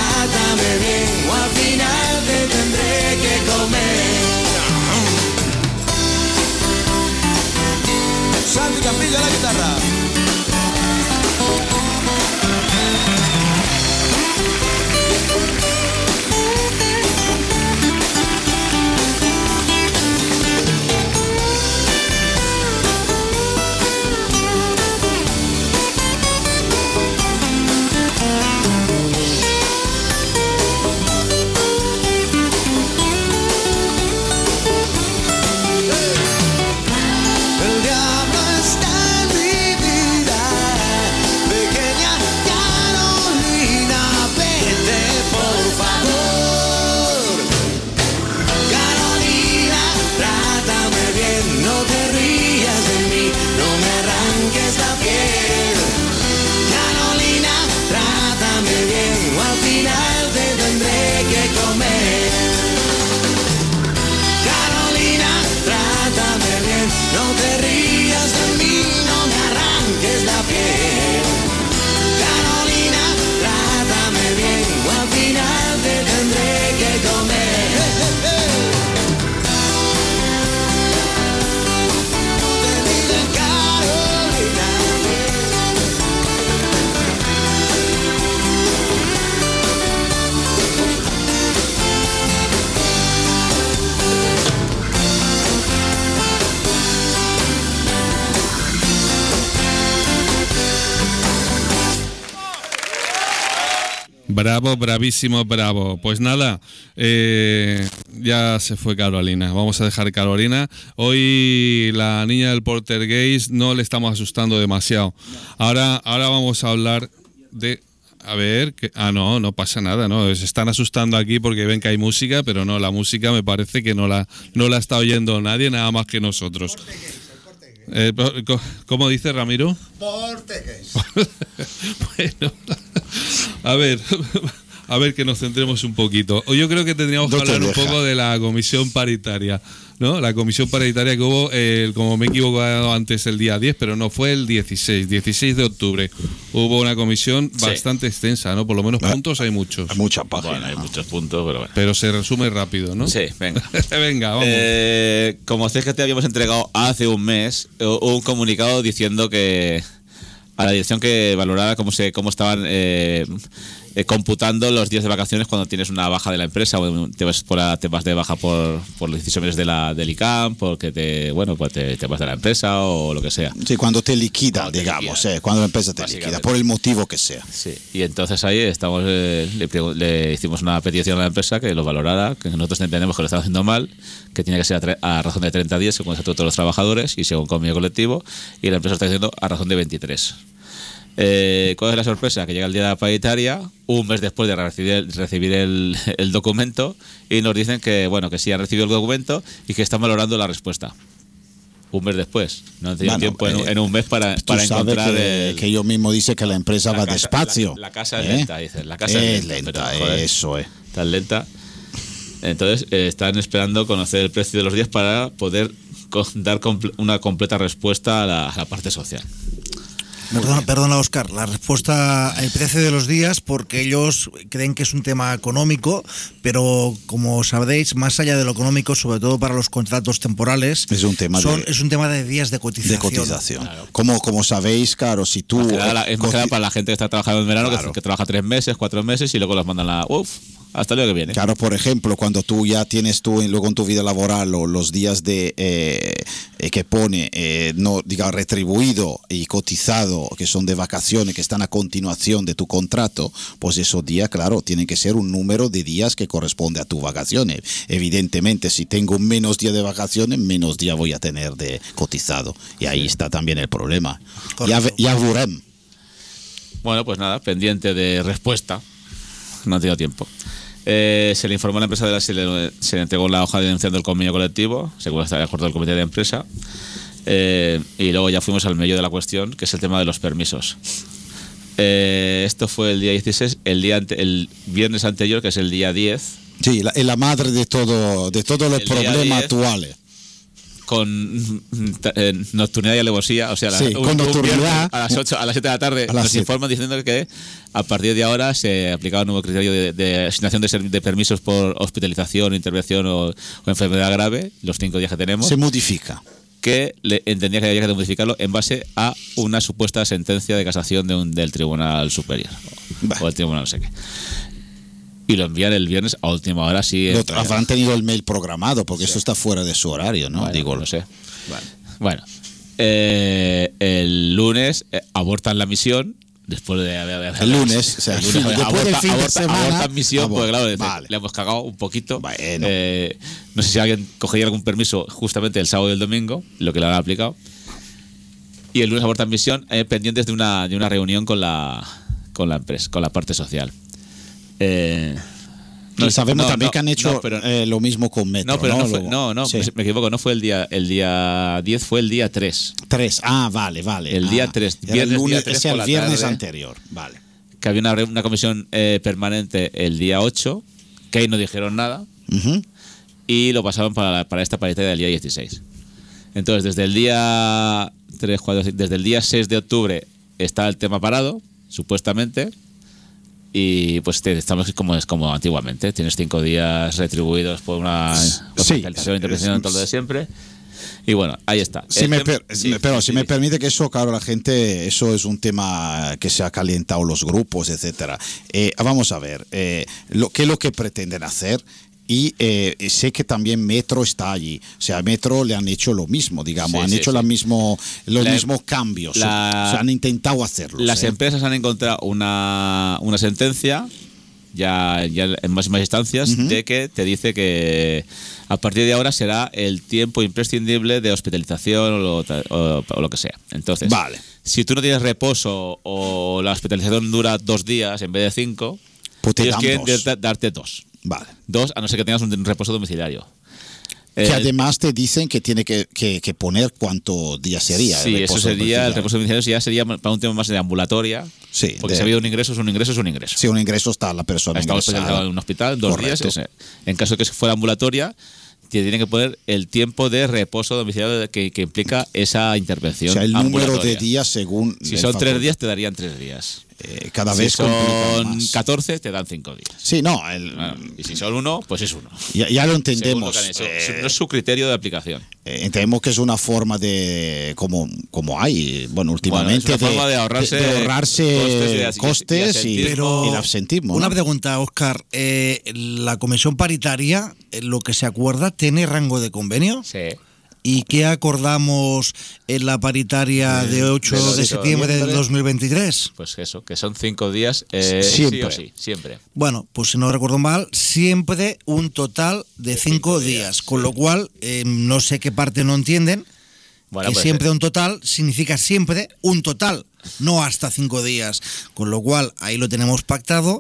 Bravo, bravísimo, bravo. Pues nada, eh, ya se fue Carolina. Vamos a dejar Carolina. Hoy la niña del Poltergeist no le estamos asustando demasiado. Ahora, ahora vamos a hablar de... A ver, que, ah, no, no pasa nada, ¿no? Se están asustando aquí porque ven que hay música, pero no, la música me parece que no la, no la está oyendo nadie, nada más que nosotros. Eh, ¿Cómo dice Ramiro? Poltergeist. Bueno, a ver, a ver que nos centremos un poquito. Yo creo que tendríamos que No te hablar un deja. poco de la comisión paritaria, ¿no? La comisión paritaria que hubo, eh, como me he equivocado antes, el día diez, pero no, fue el dieciséis, dieciséis de octubre. Hubo una comisión Sí. bastante extensa, ¿no? Por lo menos Ah, puntos hay muchos. Hay mucha página. Bueno, hay ¿no? muchos puntos, pero bueno. Pero se resume rápido, ¿no? Sí, venga. Venga, vamos. Eh, como C G T habíamos entregado hace un mes eh, un comunicado diciendo que a la dirección que valorara cómo se cómo estaban eh, eh, computando los días de vacaciones cuando tienes una baja de la empresa o te vas por la- te vas de baja por por las decisiones de la del I C A M, porque te bueno pues te, te vas de la empresa o lo que sea. Sí, cuando te liquida, Cuando te digamos, liquida. eh, cuando la empresa te Básicamente. liquida, por el motivo que sea. Sí, y entonces ahí estamos eh, le, pregu- le hicimos una petición a la empresa que lo valorara, que nosotros entendemos que lo están haciendo mal, que tiene que ser a, tre- a razón de treinta días según el estatuto de los trabajadores y según convenio colectivo, y la empresa está diciendo a razón de veintitrés. Eh, ¿Cuál es la sorpresa? Que llega el día de la paritaria, un mes después de recibir, el, recibir el, el documento, y nos dicen que bueno que sí han recibido el documento y que están valorando la respuesta. Un mes después. No han tenido Bueno, tiempo en, un- eh, en un mes para, Tú para sabes encontrar que, el, que ellos mismos dicen que la empresa la va casa- despacio. La, la casa es ¿eh? lenta, dicen. La casa es es lenta. lenta, pero, joder, eso es. tan lenta. Entonces, eh, están esperando conocer el precio de los días para poder co- dar comple- una completa respuesta a la, a la parte social. Perdona, perdona, Oscar, la respuesta, el precio de los días, porque ellos creen que es un tema económico, pero como sabréis, más allá de lo económico, sobre todo para los contratos temporales, Es un tema son- de- es un tema de días de cotización. De cotización. Como, como sabéis, claro, si tú... Más que nada la- eh, es más que nada coti- para la gente que está trabajando en verano, que- Claro. que, trabaja tres meses, cuatro meses y luego los mandan a... Uf, hasta el año que viene. Claro, por ejemplo, cuando tú ya tienes tú en- luego en tu vida laboral lo- los días de eh, eh, que pone eh, no diga retribuido y cotizado, que son de vacaciones, que están a continuación de tu contrato, pues esos días, claro, tienen que ser un número de días que corresponde a tus vacaciones. Evidentemente, si tengo menos días de vacaciones, menos días voy a tener de cotizado. Y ahí está también el problema. Ya, ve- ya veremos. Bueno, pues nada, pendiente de respuesta. No he tenido tiempo. Eh, se le informó a la empresa, de la, se, le, se le entregó la hoja denunciando el convenio colectivo, según está de acuerdo del comité de empresa. Eh, y luego ya fuimos al medio de la cuestión, que es el tema de los permisos. Eh, esto fue el día dieciséis, el, día ante- el viernes anterior, que es el día diez, Sí, la, es la madre de todo de todos los El día problemas diez. actuales. con eh, nocturnidad y alevosía, o sea, la- Sí, un- con un nocturnidad. viernes a las ocho, a las siete de la tarde A las nos siete. informan diciendo que a partir de ahora se aplicaba un nuevo criterio de, de asignación de, ser- de permisos por hospitalización, intervención o, o enfermedad grave, los cinco días que tenemos, Se modifica. que le entendía que había que modificarlo en base a una supuesta sentencia de casación de un, del Tribunal Superior o, Bah. o del Tribunal no sé qué. Y lo envían el viernes a última hora, sí. Lo- eh, habrán tenido el mail programado porque eso está fuera de su horario, ¿no? Bueno, Digo, no sé. Bueno, eh, el lunes eh, abortan la misión. Después de haber. El lunes, o sea, el lunes, después del fin de aborta- semana, abortan misión, aborta. porque claro, dice, Vale. le hemos cagado un poquito. Bueno. Eh, no sé si alguien cogería algún permiso justamente el sábado y el domingo, lo que le han aplicado. Y el lunes abortan misión, eh, pendientes de una, de una reunión con la, con la empresa, con la parte social. Eh, y sabemos no, también no, que han hecho no, pero- eh, lo mismo con Metro. no, pero no, fue- Lo- no, no, sí. me equivoco, no fue el día el día diez, fue el día tres. Tres. Ah, vale, vale. El Ah, día tres, era viernes el lunes, día tres ese por el la viernes tarde. anterior. Vale. Que había una, re- una comisión eh, permanente el día ocho, que ahí no dijeron nada, Ujú. y lo pasaron para, la- para esta paritaria del día dieciséis. Entonces, desde el día tres, cuatro, cinco, desde el día seis de octubre está el tema parado, supuestamente, y pues te- estamos como es como antiguamente, tienes cinco días retribuidos por una Sí. hospitalización, intervención, todo lo de siempre. Y bueno, ahí está. Si El me tema- per- sí, pero sí, si sí, me sí. permite que eso, claro, la gente, eso es un tema que se ha calentado los grupos, etcétera. Eh, vamos a ver, eh, lo, ¿qué es lo que pretenden hacer? Y eh, sé que también Metro está allí. O sea, a Metro le han hecho lo mismo, digamos, Sí, han sí, hecho sí. la mismo, los La- mismos cambios. la- o sea, han intentado hacerlo. Las ¿eh? empresas han encontrado una, una sentencia ya, ya en máximas instancias, uh-huh. de que te dice que a partir de ahora será el tiempo imprescindible de hospitalización o lo, o, o lo que sea. Entonces, vale. si tú no tienes reposo o la hospitalización dura dos días en vez de cinco, pues te ellos dan quieren dos. da- darte dos. Vale. Dos, a no ser que tengas un reposo domiciliario. Que Eh, además te dicen que tiene que, que, que poner cuántos días sería. Sí, el eso reposo sería, el domiciliario. reposo domiciliario ya sería para un tema más de ambulatoria. Sí, porque de- si ha habido un ingreso, es un ingreso, es un ingreso. Si un ingreso está la persona Ha estado ingresada. hospitalizado en un hospital dos Correcto. días. ese. En caso de que fuera ambulatoria, te tienen que poner el tiempo de reposo domiciliario que, que implica esa intervención. O sea, el número de ambulatoria. días según. Si el son tres factor. días, te darían tres días. Eh, cada si vez complican son más. catorce, te dan cinco días. Sí, no, el- Ah, y si son uno, pues es uno. ya, ya lo Según lo entendemos. que han hecho. eh, no es su criterio de aplicación. eh, entendemos que es una forma de. Como, como hay, bueno, últimamente. Bueno, es una forma de ahorrarse de ahorrarse costes y de- costes y y, absentismo. y el absentismo. Una ¿no? pregunta, Óscar. Eh, ¿La comisión paritaria, eh, lo que se acuerda, tiene rango de convenio? Sí. ¿Y qué acordamos en la paritaria de ocho del de ocho de septiembre del noviembre. dos mil veintitrés? Pues eso, que son cinco días eh, Siempre. sí o sí, siempre. Bueno, pues si no recuerdo mal, siempre un total de cinco días, con lo cual eh, no sé qué parte no entienden. Bueno, que pues, siempre un total significa siempre un total, no hasta cinco días. Con lo cual, ahí lo tenemos pactado.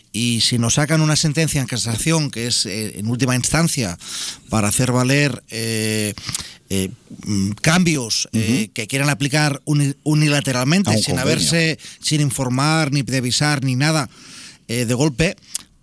Y si nos sacan una sentencia en casación, que es eh, en última instancia, para hacer valer eh, eh, mm, cambios eh, que quieran aplicar uni- unilateralmente, A un sin convenio. haberse, sin informar, ni previsar, ni nada eh, de golpe,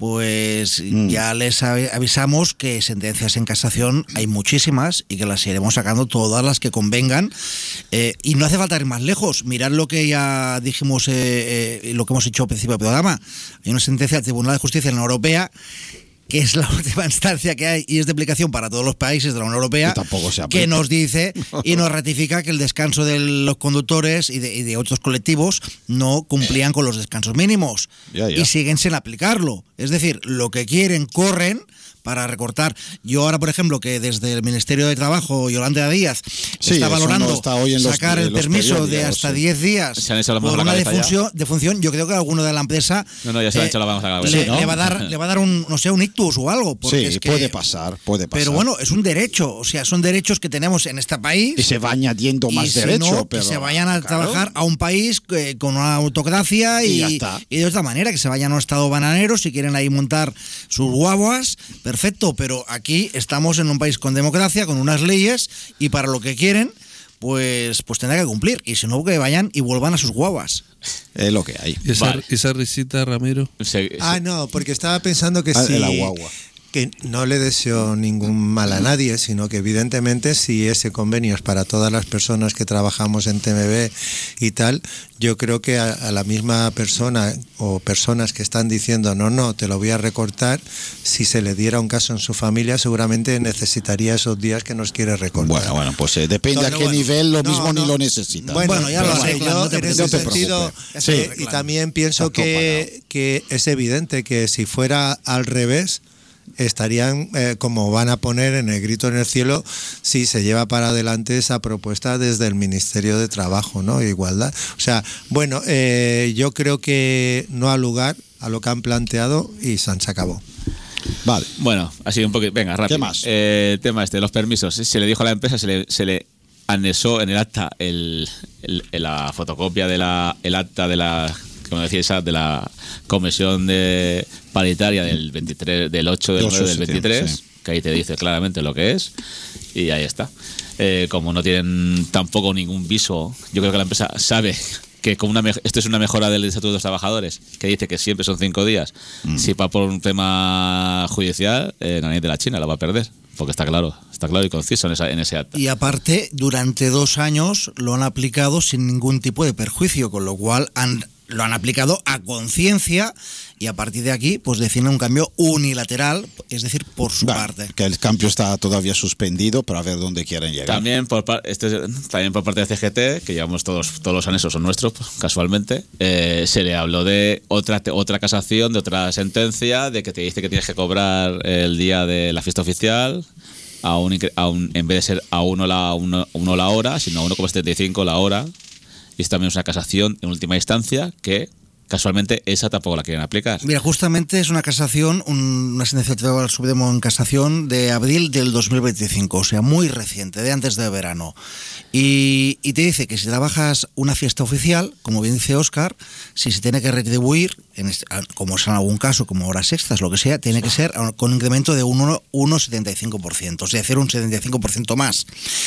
pues Mm. ya les avi- avisamos que sentencias en casación hay muchísimas y que las iremos sacando todas las que convengan. Eh, y no hace falta ir más lejos. Mirad lo que ya dijimos, eh, eh, lo que hemos dicho al principio del programa. Hay una sentencia del Tribunal de Justicia de la Unión Europea, que es la última instancia que hay y es de aplicación para todos los países de la Unión Europea, Que tampoco se aplica. que nos dice y nos ratifica que el descanso de los conductores y de, y de otros colectivos no cumplían con los descansos mínimos Ya, ya. y siguen sin aplicarlo. Es decir, lo que quieren, corren para recortar. Yo ahora, por ejemplo, que desde el Ministerio de Trabajo, Yolanda Díaz Sí, está eso valorando no está hoy en los- sacar en el los permiso de periódicos, hasta sí. diez días Se han hecho las manos por a la una cabeza ya. defunción, defunción, yo creo que alguno de la empresa No, no, ya se le han eh, hecho las manos a la cabeza, le, ¿no? le va a dar, le va a dar un, no sé, un ictus o algo. Porque Sí, es que- puede pasar, puede pasar. Pero bueno, es un derecho, o sea, son derechos que tenemos en este país. y se va añadiendo y más si derecho, no, pero que se vayan a claro. trabajar a un país eh, con una autocracia Y y, ya está. y de otra manera, que se vayan a un estado bananero si quieren ahí montar sus guaguas, perfecto, pero aquí estamos en un país con democracia, con unas leyes y para lo que quieren, pues, pues tendrá que cumplir. Y si no, que vayan y vuelvan a sus guaguas. Es lo que hay. ¿Y esa, Vale. esa risita, Ramiro? Se- Ah, no, porque estaba pensando que Ah, sí. la guagua. Que no le deseo ningún mal a nadie, sino que evidentemente si ese convenio es para todas las personas que trabajamos en T M B y tal, yo creo que a, a la misma persona o personas que están diciendo no, no, te lo voy a recortar, si se le diera un caso en su familia seguramente necesitaría esos días que nos quiere recortar. Bueno, bueno, pues eh, depende No, a no, qué bueno. nivel lo No, mismo no. ni lo necesita. Bueno, Bueno, ya pero lo sé, arreglan, yo no te en ese preocupes. sentido, No te eh, preocupes. y también pienso Está todo que, que es evidente que si fuera al revés, estarían, eh, como van a poner en el grito en el cielo, si se lleva para adelante esa propuesta desde el Ministerio de Trabajo, ¿no? Igualdad. O sea, bueno, eh, yo creo que no ha lugar a lo que han planteado y se han se acabó. Vale. Bueno, ha sido un poquito. Venga, rápido. ¿Qué más? Eh, el tema este, los permisos. Se le dijo a la empresa, se le, se le anexó en el acta el, el- el- la fotocopia de la el acta de la como decía esa, de la comisión de paritaria del veintitrés del ocho del ocho nueve de del septiembre, veintitrés, sí. que ahí te dice claramente lo que es y ahí está. Eh, como no tienen tampoco ningún viso, yo creo que la empresa sabe que como una mej- esto es una mejora del Estatuto de los Trabajadores, que dice que siempre son cinco días. Mm. Si va por un tema judicial, eh, nadie de la China la va a perder, porque está claro, está claro y conciso en, esa, en ese acta. Y aparte, durante dos años lo han aplicado sin ningún tipo de perjuicio, con lo cual han, lo han aplicado a conciencia y a partir de aquí pues definen un cambio unilateral, es decir, por su Bueno, parte. que el cambio está todavía suspendido para ver dónde quieren llegar. También por, par- este es- también por parte de C G T, que llevamos todos, todos los anexos son nuestros, pues, casualmente, eh, se le habló de otra otra casación, de otra sentencia, de que te dice que tienes que cobrar el día de la fiesta oficial, a un, incre- a un- en vez de ser a uno la, uno, uno la hora, sino a uno coma setenta y cinco la hora. Y es también una casación en última instancia que casualmente esa tampoco la quieren aplicar. Mira, justamente es una casación, un- una sentencia del Tribunal Supremo en casación de abril del dos mil veinticinco, o sea, muy reciente, de antes de verano. Y, y te dice que si trabajas una fiesta oficial, como bien dice Óscar, si se tiene que retribuir, en este- como es en algún caso, como horas extras, lo que sea, tiene que ser con un incremento de un uno coma setenta y cinco por ciento, o sea, hacer un setenta y cinco por ciento más.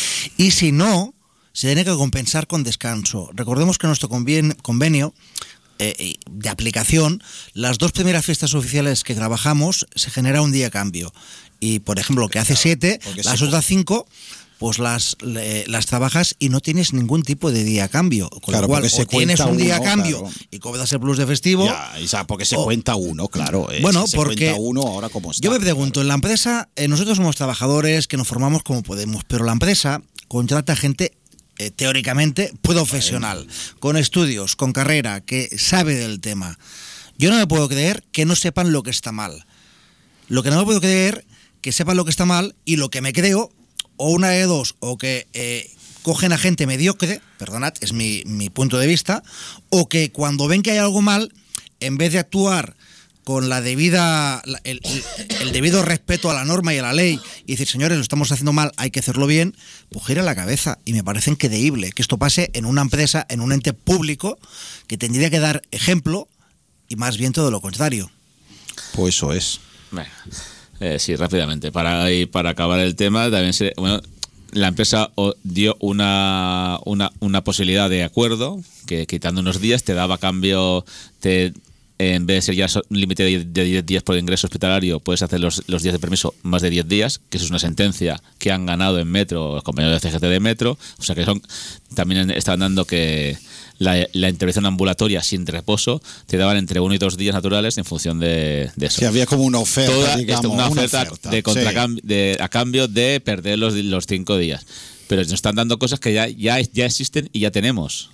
Y si no, se tiene que compensar con descanso. Recordemos que nuestro convien- convenio eh, de aplicación, las dos primeras fiestas oficiales que trabajamos se genera un día cambio. Y, por ejemplo, que hace siete, porque las se- otras cinco, pues las, le- las trabajas y no tienes ningún tipo de día cambio. Con Claro, lo cual, porque se o tienes cuenta un día uno, cambio claro. y cobras el plus de festivo. Ya, o sea, porque se o- cuenta uno, claro. eh, Bueno, si se porque cuenta uno, ahora cómo está. yo me pregunto, en la empresa, eh, nosotros somos trabajadores que nos formamos como podemos, pero la empresa contrata gente eh, teóricamente profesional, con estudios, con carrera, que sabe del tema. Yo no me puedo creer que no sepan lo que está mal. Lo que no me puedo creer que sepan lo que está mal, y lo que me creo, o una de dos, o que eh, cogen a gente mediocre, perdonad, es mi, mi punto de vista, o que cuando ven que hay algo mal, en vez de actuar con la debida la- el, el- el debido respeto a la norma y a la ley y decir, señores, lo estamos haciendo mal, hay que hacerlo bien, pues gira la cabeza. Y me parece increíble que esto pase en una empresa, en un ente público, que tendría que dar ejemplo, y más bien todo lo contrario. Pues eso es. Venga. Eh, sí, rápidamente. Para, y para acabar el tema, también se, bueno, la empresa o- dio una, una, una posibilidad de acuerdo que quitando unos días te daba a cambio, te, en vez de ser ya so- un límite de de diez días por ingreso hospitalario, puedes hacer los, los días de permiso más de diez días, que eso es una sentencia que han ganado en Metro, los compañeros de C G T de Metro, o sea que son también estaban dando que la, la intervención ambulatoria sin reposo te daban entre uno y dos días naturales en función de, de eso. Si había como una oferta, Toda digamos, esto, una una oferta, oferta, de, sí. contracam- de a cambio de perder los, los cinco días. Pero nos están dando cosas que ya, ya, ya existen y ya tenemos.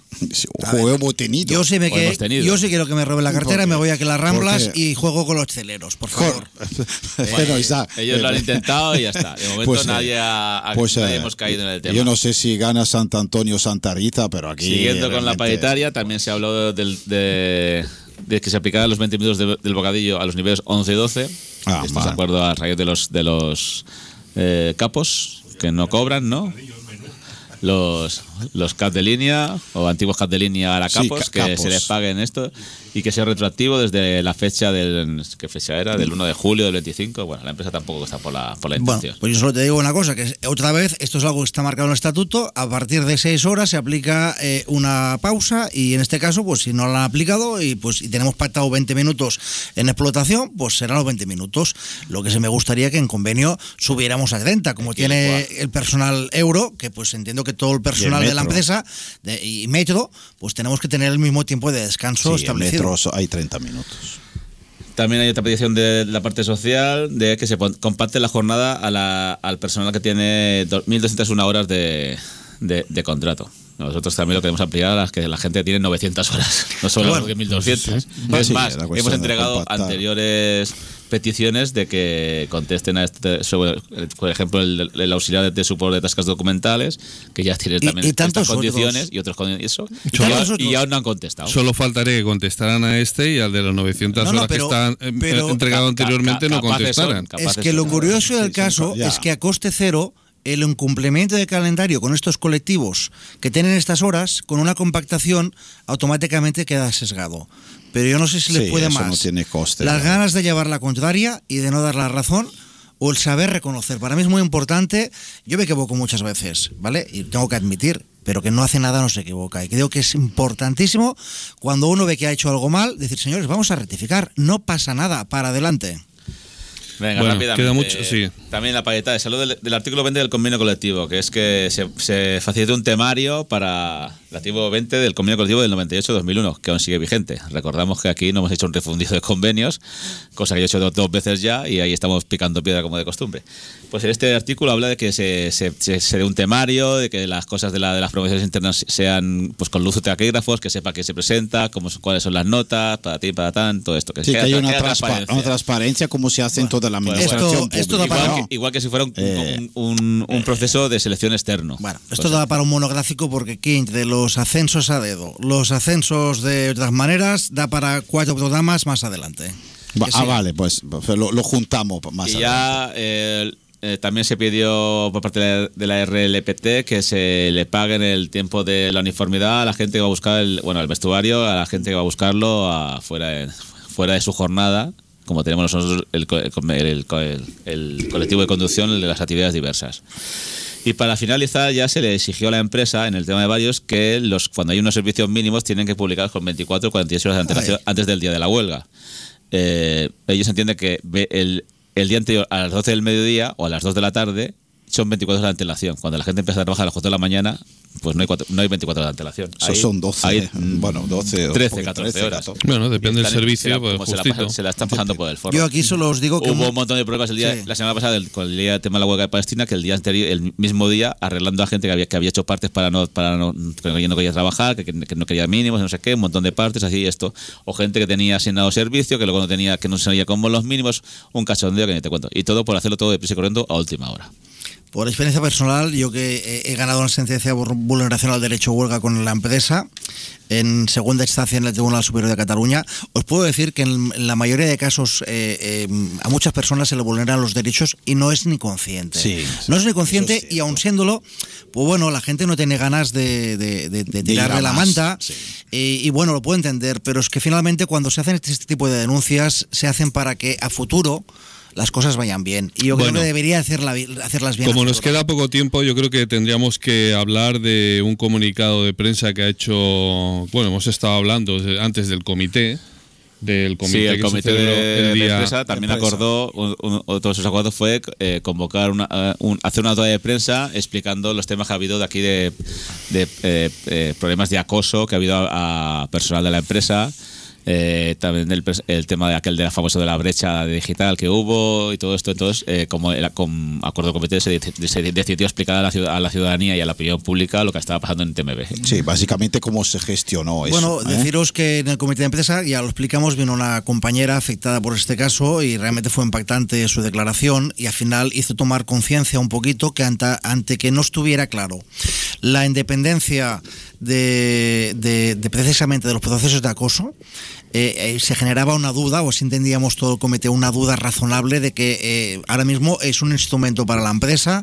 O hemos tenido. Yo sí, me O que, hemos tenido. yo sí quiero que me robe la cartera, qué? me voy aquí a las Ramblas ¿Por qué? y juego con los celeros, por favor. Bueno, Isa, Ellos lo han eh, intentado y ya está. De momento Pues, eh, nadie, ha, ha- pues, nadie eh, hemos caído en el tema. Yo no sé si gana Santa Antonio o Santa Rita, pero aquí. Siguiendo con la realmente- paritaria, también se habló del, de, de que se aplicaran los veinte minutos de- del bocadillo a los niveles once y doce. Ah, Esto es de vale. acuerdo a raíz de los, de los eh, capos que no cobran, ¿no? Los, los cap de línea o antiguos cap de línea a la Sí, capos, ca- que capos. se les paguen esto y que sea retroactivo desde la fecha del. ¿Qué fecha era? Del uno de julio del veinticinco. Bueno, la empresa tampoco está por la, por la Bueno, intención. pues yo solo te digo una cosa, que es- otra vez, esto es algo que está marcado en el estatuto, a partir de seis horas se aplica eh, una pausa, y en este caso, pues si no la han aplicado y pues y tenemos pactado veinte minutos en explotación, pues serán los veinte minutos. Lo que se me gustaría que en convenio subiéramos a treinta, como Aquí, tiene igual. el personal euro, que pues entiendo que todo el personal de la Metro. empresa de- y Metro, pues tenemos que tener el mismo tiempo de descanso Sí, en establecido. metros hay treinta minutos. También hay otra petición de la parte social de que se pon- comparte la jornada a la- al personal que tiene do- mil doscientas una horas de, de- de contrato. Nosotros también lo queremos ampliar a las que la gente tiene novecientos horas, no solo Bueno, las mil doscientas. Ah, Es sí, más, la cuestión hemos de entregado compactar. anteriores peticiones de que contesten a este, sobre, por ejemplo, el, el auxiliar de soporte de tascas documentales, que ya tiene Y- también y tantos estas condiciones otros. y otros con eso, y, tantos ya, otros. y aún no han contestado. Solo faltaría que contestaran a este y al de las novecientas No, no, horas pero- que están eh, pero- entregado Ca- ca- anteriormente no capaces son, contestaran. capaces Es que lo son. curioso del Sí, sí, caso ya. es que a coste cero el incumplimiento de calendario con estos colectivos que tienen estas horas, con una compactación, automáticamente queda sesgado. Pero yo no sé si les Sí, puede eso más no tiene coste, las ¿no? ganas de llevar la contraria y de no dar la razón, o el saber reconocer. Para mí es muy importante. Yo me equivoco muchas veces, ¿vale? Y tengo que admitir, pero que no hace nada no se equivoca. Y creo que es importantísimo, cuando uno ve que ha hecho algo mal, decir, señores, vamos a rectificar, no pasa nada, para adelante. Venga, Bueno, rápidamente. queda mucho, sí. También la paqueta de salud del, del artículo veinte del convenio colectivo, que es que se, se facilite un temario para el artículo veinte del convenio colectivo del noventa y ocho dos mil uno, que aún sigue vigente. Recordamos que aquí no hemos hecho un refundido de convenios, cosa que yo he hecho dos, dos veces ya, y ahí estamos picando piedra como de costumbre. Pues en este artículo habla de que se, se, se, se dé un temario, de que las cosas de, la, de las promociones internas sean pues con luz de taquígrafos, que sepa qué se presenta, cómo, cuáles son las notas, para ti, para tan, todo esto. Que Sí, que haya- hay una, haya transpa- una transparencia como se hace en todas de la Bueno, administración esto- esto pública. da para- Igual, ¿no? que, igual que si fuera un, Eh, un, un proceso de selección externo. Bueno, Pues esto da para un monográfico porque aquí entre los ascensos a dedo, los ascensos de otras maneras, da para cuatro programas más adelante. Va- Que ah, siga. vale, pues pues lo, lo juntamos más Y adelante. ya eh, eh, también se pidió por parte de la, de la R L P T que se le paguen el tiempo de la uniformidad a la gente que va a buscar el, bueno, el vestuario, a la gente que va a buscarlo a, fuera, de, fuera de su jornada, como tenemos nosotros el, co- el, el, el- el colectivo de conducción de las actividades diversas. Y para finalizar ya se le exigió a la empresa en el tema de varios que los cuando hay unos servicios mínimos tienen que publicarlos con veinticuatro o cuarenta y ocho horas de antelación Ay. antes del día de la huelga. Eh, ellos entienden que ve- el, el día anterior a las doce del mediodía o a las dos de la tarde son veinticuatro horas de antelación. Cuando la gente empieza a trabajar a las cuatro de la mañana, pues no hay, cuatro- no hay veinticuatro horas de antelación. Eso Hay- son doce, hay, eh, bueno, doce, trece, porque catorce trece, horas. catorce. Bueno, depende del Están- servicio, se la- pues como se la, justito. pasan- se la están pasando por el forro. Yo aquí solo os digo que Hubo mu- un montón de problemas el día, Sí. la semana pasada el- con el día del tema de la huelga de Palestina, que el día anterior, el mismo día, arreglando a gente que había, que había hecho partes para no, para no, que no quería trabajar, que, que no quería mínimos, no sé qué, un montón de partes, así esto. O gente que tenía asignado servicio, que luego no tenía, que no sabía cómo los mínimos, un cachondeo que ni te cuento. Y todo por hacerlo todo deprisa y corriendo a última hora. Por experiencia personal, yo que he, he ganado una sentencia por vulneración al derecho a huelga con la empresa en segunda instancia en el Tribunal Superior de Cataluña, os puedo decir que en, en la mayoría de casos eh, eh, a muchas personas se le vulneran los derechos y no es ni consciente. Sí, no es ni consciente eso es y aun siéndolo, pues bueno, la gente no tiene ganas de, de, de, de ir tirarle a la más, manta sí. y, y bueno, lo puedo entender, pero es que finalmente cuando se hacen este, este tipo de denuncias se hacen para que a futuro las cosas vayan bien. Y yo creo Bueno. que debería hacerla, hacerlas bien. Como a nos futuro. queda poco tiempo, yo creo que tendríamos que hablar de un comunicado de prensa que ha hecho, bueno, hemos estado hablando de- antes del comité, del comité Sí, el que comité se celebró de, el de día. empresa también empresa. acordó, un- un- otro de sus acuerdos fue eh, convocar una, eh, un- hacer una nota de prensa explicando los temas que ha habido de aquí de, de eh, eh, problemas de acoso que ha habido a, a personal de la empresa. Eh, también el, pres- el tema de aquel de la famosa de la brecha digital que hubo y todo esto. Entonces, eh, como el con acuerdo del comité se, deci- se decidió explicar a la, ciudad- a la ciudadanía y a la opinión pública lo que estaba pasando en T M B. Sí, básicamente cómo se gestionó eso. Bueno, ¿eh? deciros que en el comité de empresa, ya lo explicamos, vino una compañera afectada por este caso y realmente fue impactante su declaración y al final hizo tomar conciencia un poquito que ante, ante que no estuviera claro la independencia de, de- de precisamente de los procesos de acoso, eh, eh, se generaba una duda, o así entendíamos todo el comité, una duda razonable de que eh, ahora mismo es un instrumento para la empresa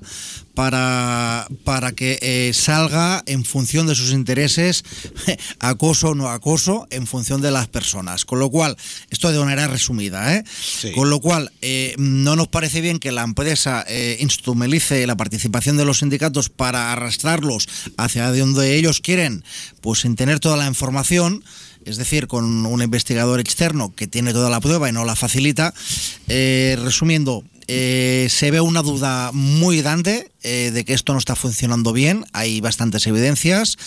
para, para que eh, salga en función de sus intereses, acoso o no acoso, en función de las personas. Con lo cual, esto de manera resumida, ¿eh? Sí. Con lo cual, eh, no nos parece bien que la empresa eh, instrumentalice la participación de los sindicatos para arrastrarlos hacia donde ellos quieren, pues sin tener toda la información. Es decir, con un investigador externo que tiene toda la prueba y no la facilita. Eh, resumiendo, eh, se ve una duda muy grande eh, de que esto no está funcionando bien. Hay bastantes evidencias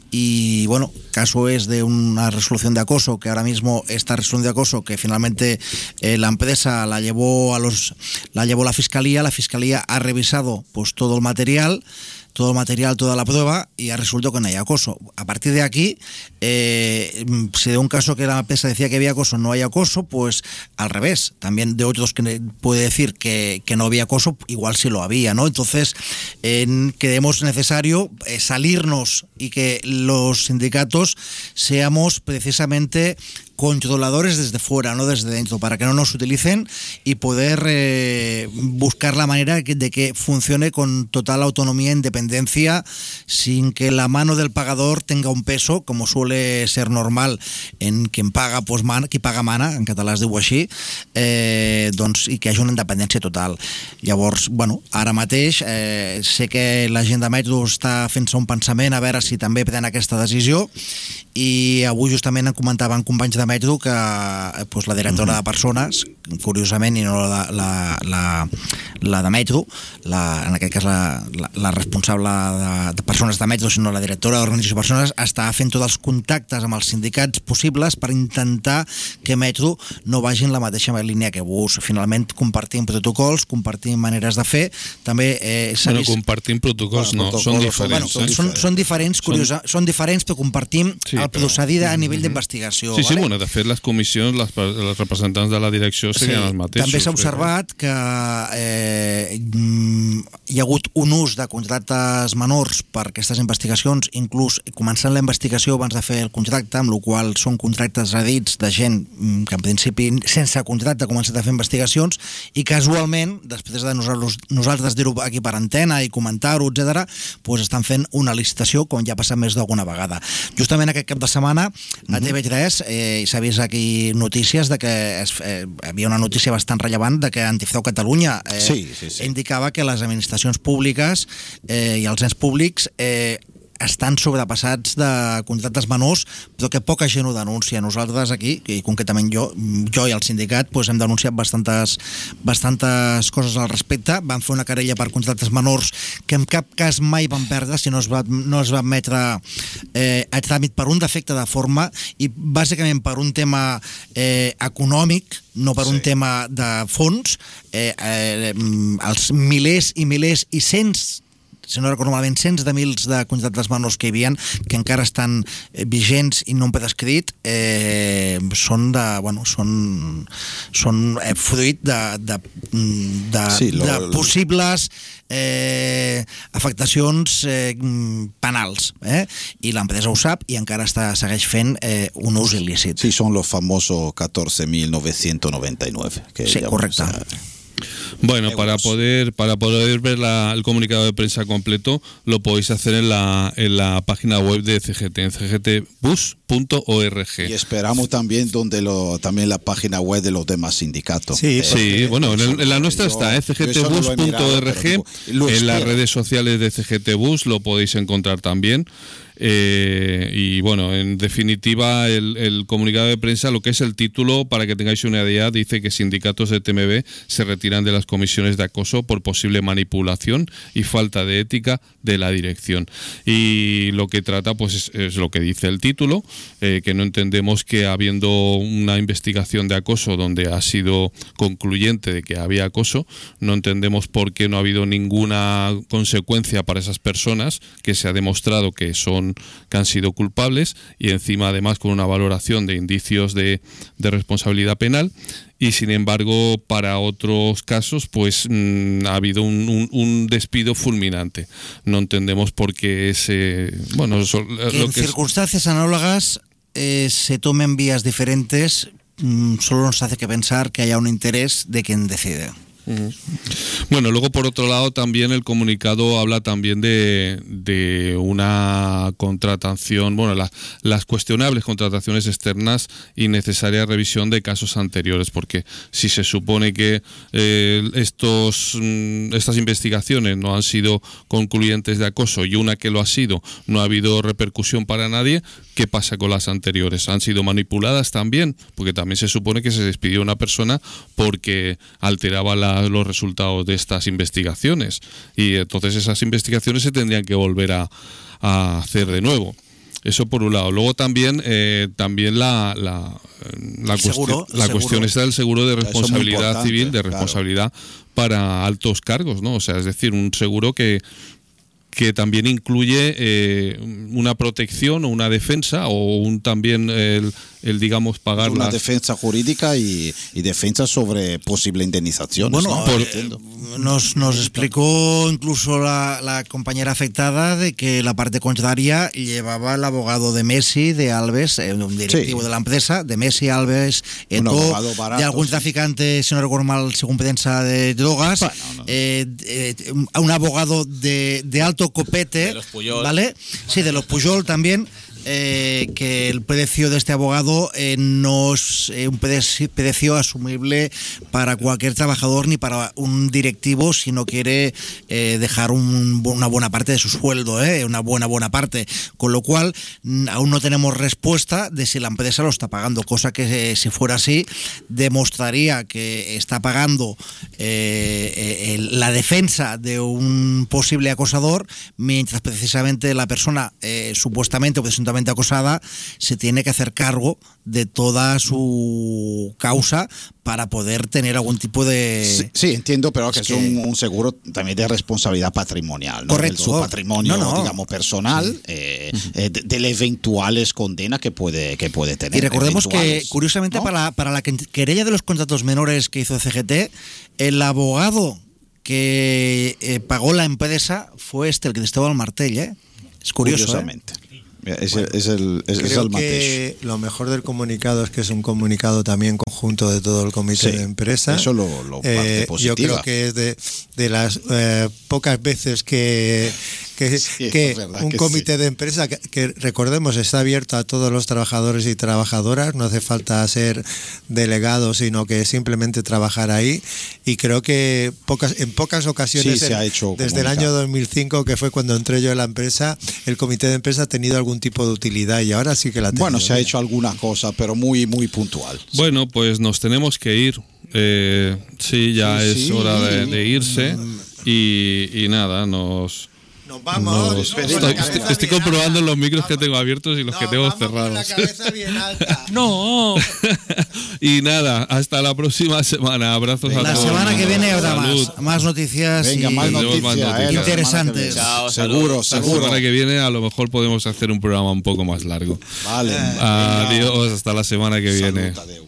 y, bueno, caso es de una resolución de acoso, que ahora mismo esta resolución de acoso que finalmente eh, la empresa la llevó a los la llevó la fiscalía. La fiscalía ha revisado pues todo el material. todo el material, toda la prueba y ha resuelto que no hay acoso. A partir de aquí, eh, si de un caso que la empresa decía que había acoso no hay acoso, pues al revés. También de otros que puede decir que, que no había acoso, igual sí lo había, ¿no? Entonces, eh, creemos necesario eh, salirnos y que los sindicatos seamos precisamente controladores desde fuera, no desde dentro, para que no nos utilicen y poder eh, buscar la manera de que, de que funcione con total autonomía e independencia, sin que la mano del pagador tenga un peso, como suele ser normal en quien paga, pues, man, qui paga mana, en català es diu així, eh, doncs, i que hi hagi una independència total. Llavors, bueno, ara mateix eh, sé que la gent de Metro està fent-se un pensament a veure si també pren aquesta decisió, i avui justament em comentaven companys de Metro que pues, la directora de persones, curiosament, i no la, la, la, la de Metro, la, en aquest cas la, la, la responsable de, de persones de Metro, sinó la directora d'organització de persones, està fent tots els contactes amb els sindicats possibles per intentar que Metro no vagi en la mateixa línia que Bus. Finalment compartim protocols, compartim maneres de fer, també eh, s'ha Bueno, vist... compartim protocols, Bueno, no, són protocols, diferents. Bueno, eh? són, són diferents, curiosa, són diferents, però compartim Sí, el però- procediment a nivell d'investigació. Sí, sí, vale? bueno, de fet les comissions, les, les representants de la direcció serien Sí, els mateixos. també s'ha però- observat que eh, mm, hi ha hagut un ús de contractes menors per aquestes investigacions, inclús començant la investigació abans de fer el contracte, amb la qual són contractes redits de gent mm, que en principi sense contracte ha començat a fer investigacions i casualment, després de nosaltres, nosaltres dir-ho aquí per antena i comentar-ho, etcètera, doncs estan fent una licitació com ja ha passat més d'alguna vegada. Justament aquest cap de setmana a T V tres eh, s'ha vist aquí notícies de que es, eh, havia una notícia bastant rellevant de que Antifrau Catalunya eh, Sí, sí, sí. indicava que les administracions públiques eh, i els ens públics eh, estan sobrepassats de contractes menors, però que poca gent ho denuncia. Nosaltres aquí, i concretament jo, jo i el sindicat, doncs hem denunciat bastantes, bastantes coses al respecte. Vam fer una querella per contractes menors que en cap cas mai van perdre si no es va, no es va admetre eh, a tràmit per un defecte de forma i bàsicament per un tema eh, econòmic, no per un Sí. tema de fons. Eh, eh, els milers i milers i cents si no recordo malament, cents de mils de contractes menors que hi havia, que encara estan eh, vigents i no han prescrit, eh, són de, bueno, són, són eh, fruit de, de, de, Sí, lo- de lo- possibles eh, afectacions eh, penals, eh? I l'empresa ho sap i encara està, segueix fent eh, un ús il·lícit. Sí, son los famosos catorce mil novecientos noventa y nueve. Que Sí, ya, correcto. o sea, Bueno, euros. para poder para poder ver la- el comunicado de prensa completo lo podéis hacer en la en la página web de C G T, en c g t bus punto org. y esperamos también donde lo también la página web de los demás sindicatos. Sí, Eh, Sí, bueno, en, el- en la nuestra yo- está, ¿eh? yo eso no lo he c g t bus punto org, mirado, pero lo en las espero. redes sociales de C G T Bus lo podéis encontrar también. Eh, y bueno, en definitiva, el, el comunicado de prensa, lo que es el título, para que tengáis una idea, dice que sindicatos de T M B se retiran de las comisiones de acoso por posible manipulación y falta de ética de la dirección. Y lo que trata, pues es, es lo que dice el título, eh, que no entendemos que habiendo una investigación de acoso donde ha sido concluyente de que había acoso, no entendemos por qué no ha habido ninguna consecuencia para esas personas, que se ha demostrado que son que han sido culpables y encima además con una valoración de indicios de, de responsabilidad penal. Y sin embargo, para otros casos, pues mmm, ha habido un, un, un despido fulminante. No entendemos por qué ese... Bueno, eso, Que lo en que es- circunstancias análogas eh, se tomen vías diferentes, mm, solo nos hace que pensar que haya un interés de quien decide. Bueno, luego por otro lado también el comunicado habla también de, de una contratación, bueno, la- las cuestionables contrataciones externas y necesaria revisión de casos anteriores, porque si se supone que eh, estos mm, estas investigaciones no han sido concluyentes de acoso y una que lo ha sido no ha habido repercusión para nadie, ¿qué pasa con las anteriores? ¿Han sido manipuladas también? Porque también se supone que se despidió una persona porque alteraba la- los resultados de estas investigaciones y entonces esas investigaciones se tendrían que volver a, a hacer de nuevo. Eso por un lado. Luego también eh, también la, la, la, El seguro, cuestión, el la seguro. cuestión está del seguro de Eso es muy responsabilidad importante, civil, de claro. responsabilidad para altos cargos, ¿no? O sea, es decir, un seguro que que también incluye eh, una protección o una defensa o un también el, el digamos pagar una las- defensa jurídica y, y defensa sobre posible indemnización. Bueno, ¿no? eh, Entiendo. nos, nos explicó incluso la, la compañera afectada de que la parte contraria llevaba el abogado de Messi, de Alves, eh, un directivo Sí. de la empresa, de Messi, Alves, Un Eto, abogado barato, de algún sí. traficante, si no recuerdo mal, según prensa de drogas, Bueno, no, no. eh, eh, un abogado de, de alto copete, De los Puyol. ¿vale? Sí, de los Puyol también. Eh, que el precio de este abogado eh, no es eh, un precio, precio asumible para cualquier trabajador ni para un directivo si no quiere eh, dejar un, una buena parte de su sueldo, eh, una buena buena parte, con lo cual mm, aún no tenemos respuesta de si la empresa lo está pagando, cosa que eh, si fuera así demostraría que está pagando eh, eh, el- la defensa de un posible acosador, mientras precisamente la persona eh, supuestamente o presuntamente presuntamente acosada, se tiene que hacer cargo de toda su causa para poder tener algún tipo de... Sí, sí, entiendo, pero que es, que... un, un seguro también de responsabilidad patrimonial, ¿no? Correcto. De su patrimonio, no, no. digamos, personal, sí. eh, eh, de, de las eventuales condenas que puede, que puede tener. Y recordemos que, curiosamente, ¿no? para, para la querella de los contratos menores que hizo C G T, el abogado que eh, pagó la empresa fue este, el Cristóbal Martell, ¿eh? Es curioso, Curiosamente. ¿eh? Es, bueno, es el, es, creo es el que lo mejor del comunicado es que es un comunicado también conjunto de todo el comité sí, de empresa. Eso lo, lo parte eh, positiva. Yo creo que es de, de las eh, pocas veces que, que, sí, que un que comité sí. de empresa, que, que recordemos está abierto a todos los trabajadores y trabajadoras, no hace falta ser delegado, sino que simplemente trabajar ahí. Y creo que pocas, en pocas ocasiones, sí, se ha hecho desde el año dos mil cinco, que fue cuando entré yo en la empresa, el comité de empresa ha tenido algún tipo de utilidad y ahora sí que la ha tenido. Bueno, se ha hecho alguna cosa, pero muy, muy puntual. Bueno, pues nos tenemos que ir. Eh, sí, ya sí, es sí. hora de, de irse. Y, y nada, nos... Nos vamos. Nos, estoy, estoy, estoy comprobando los micros vamos. que tengo abiertos y los no, que tengo cerrados. Con la cabeza bien alta. No. Y nada, hasta la próxima semana. Abrazos Venga, a todos. La semana que viene habrá más, más noticias. Venga, y más noticias, más noticias. interesantes. Chao, seguro, seguro. La semana que viene a lo mejor podemos hacer un programa un poco más largo. Vale. Eh, Adiós, hasta la semana que viene. Salud,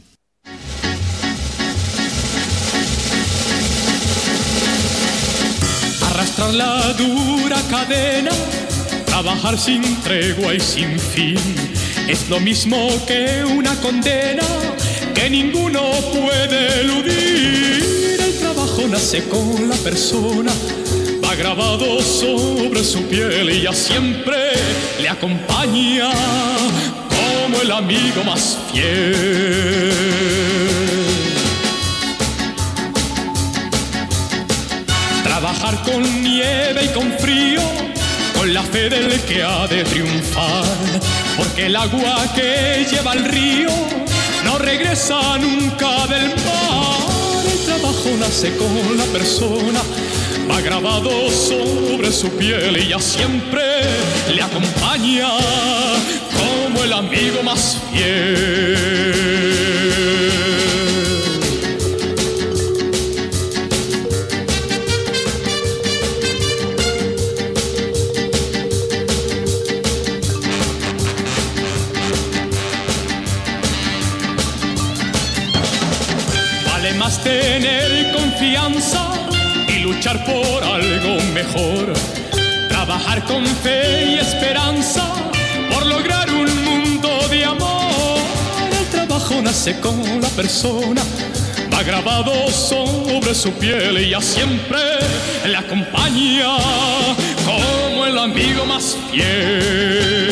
arrastrar la dura cadena, trabajar sin tregua y sin fin, es lo mismo que una condena que ninguno puede eludir. El trabajo nace con la persona, va grabado sobre su piel y ya siempre le acompaña como el amigo más fiel. Trabajar con nieve y con frío, con la fe del que ha de triunfar, porque el agua que lleva el río no regresa nunca del mar. El trabajo nace con la persona, va grabado sobre su piel y ya siempre le acompaña como el amigo más fiel. Más tener confianza y luchar por algo mejor, trabajar con fe y esperanza por lograr un mundo de amor. El trabajo nace con la persona, va grabado sobre su piel y ya siempre le acompaña como el amigo más fiel.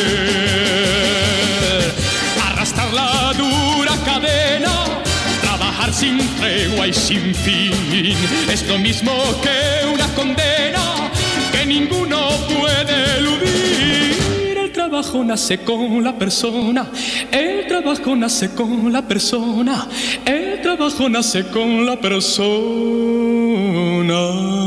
Arrastrar la dura cadena, sin tregua y sin fin, es lo mismo que una condena que ninguno puede eludir. El trabajo nace con la persona, el trabajo nace con la persona, el trabajo nace con la persona.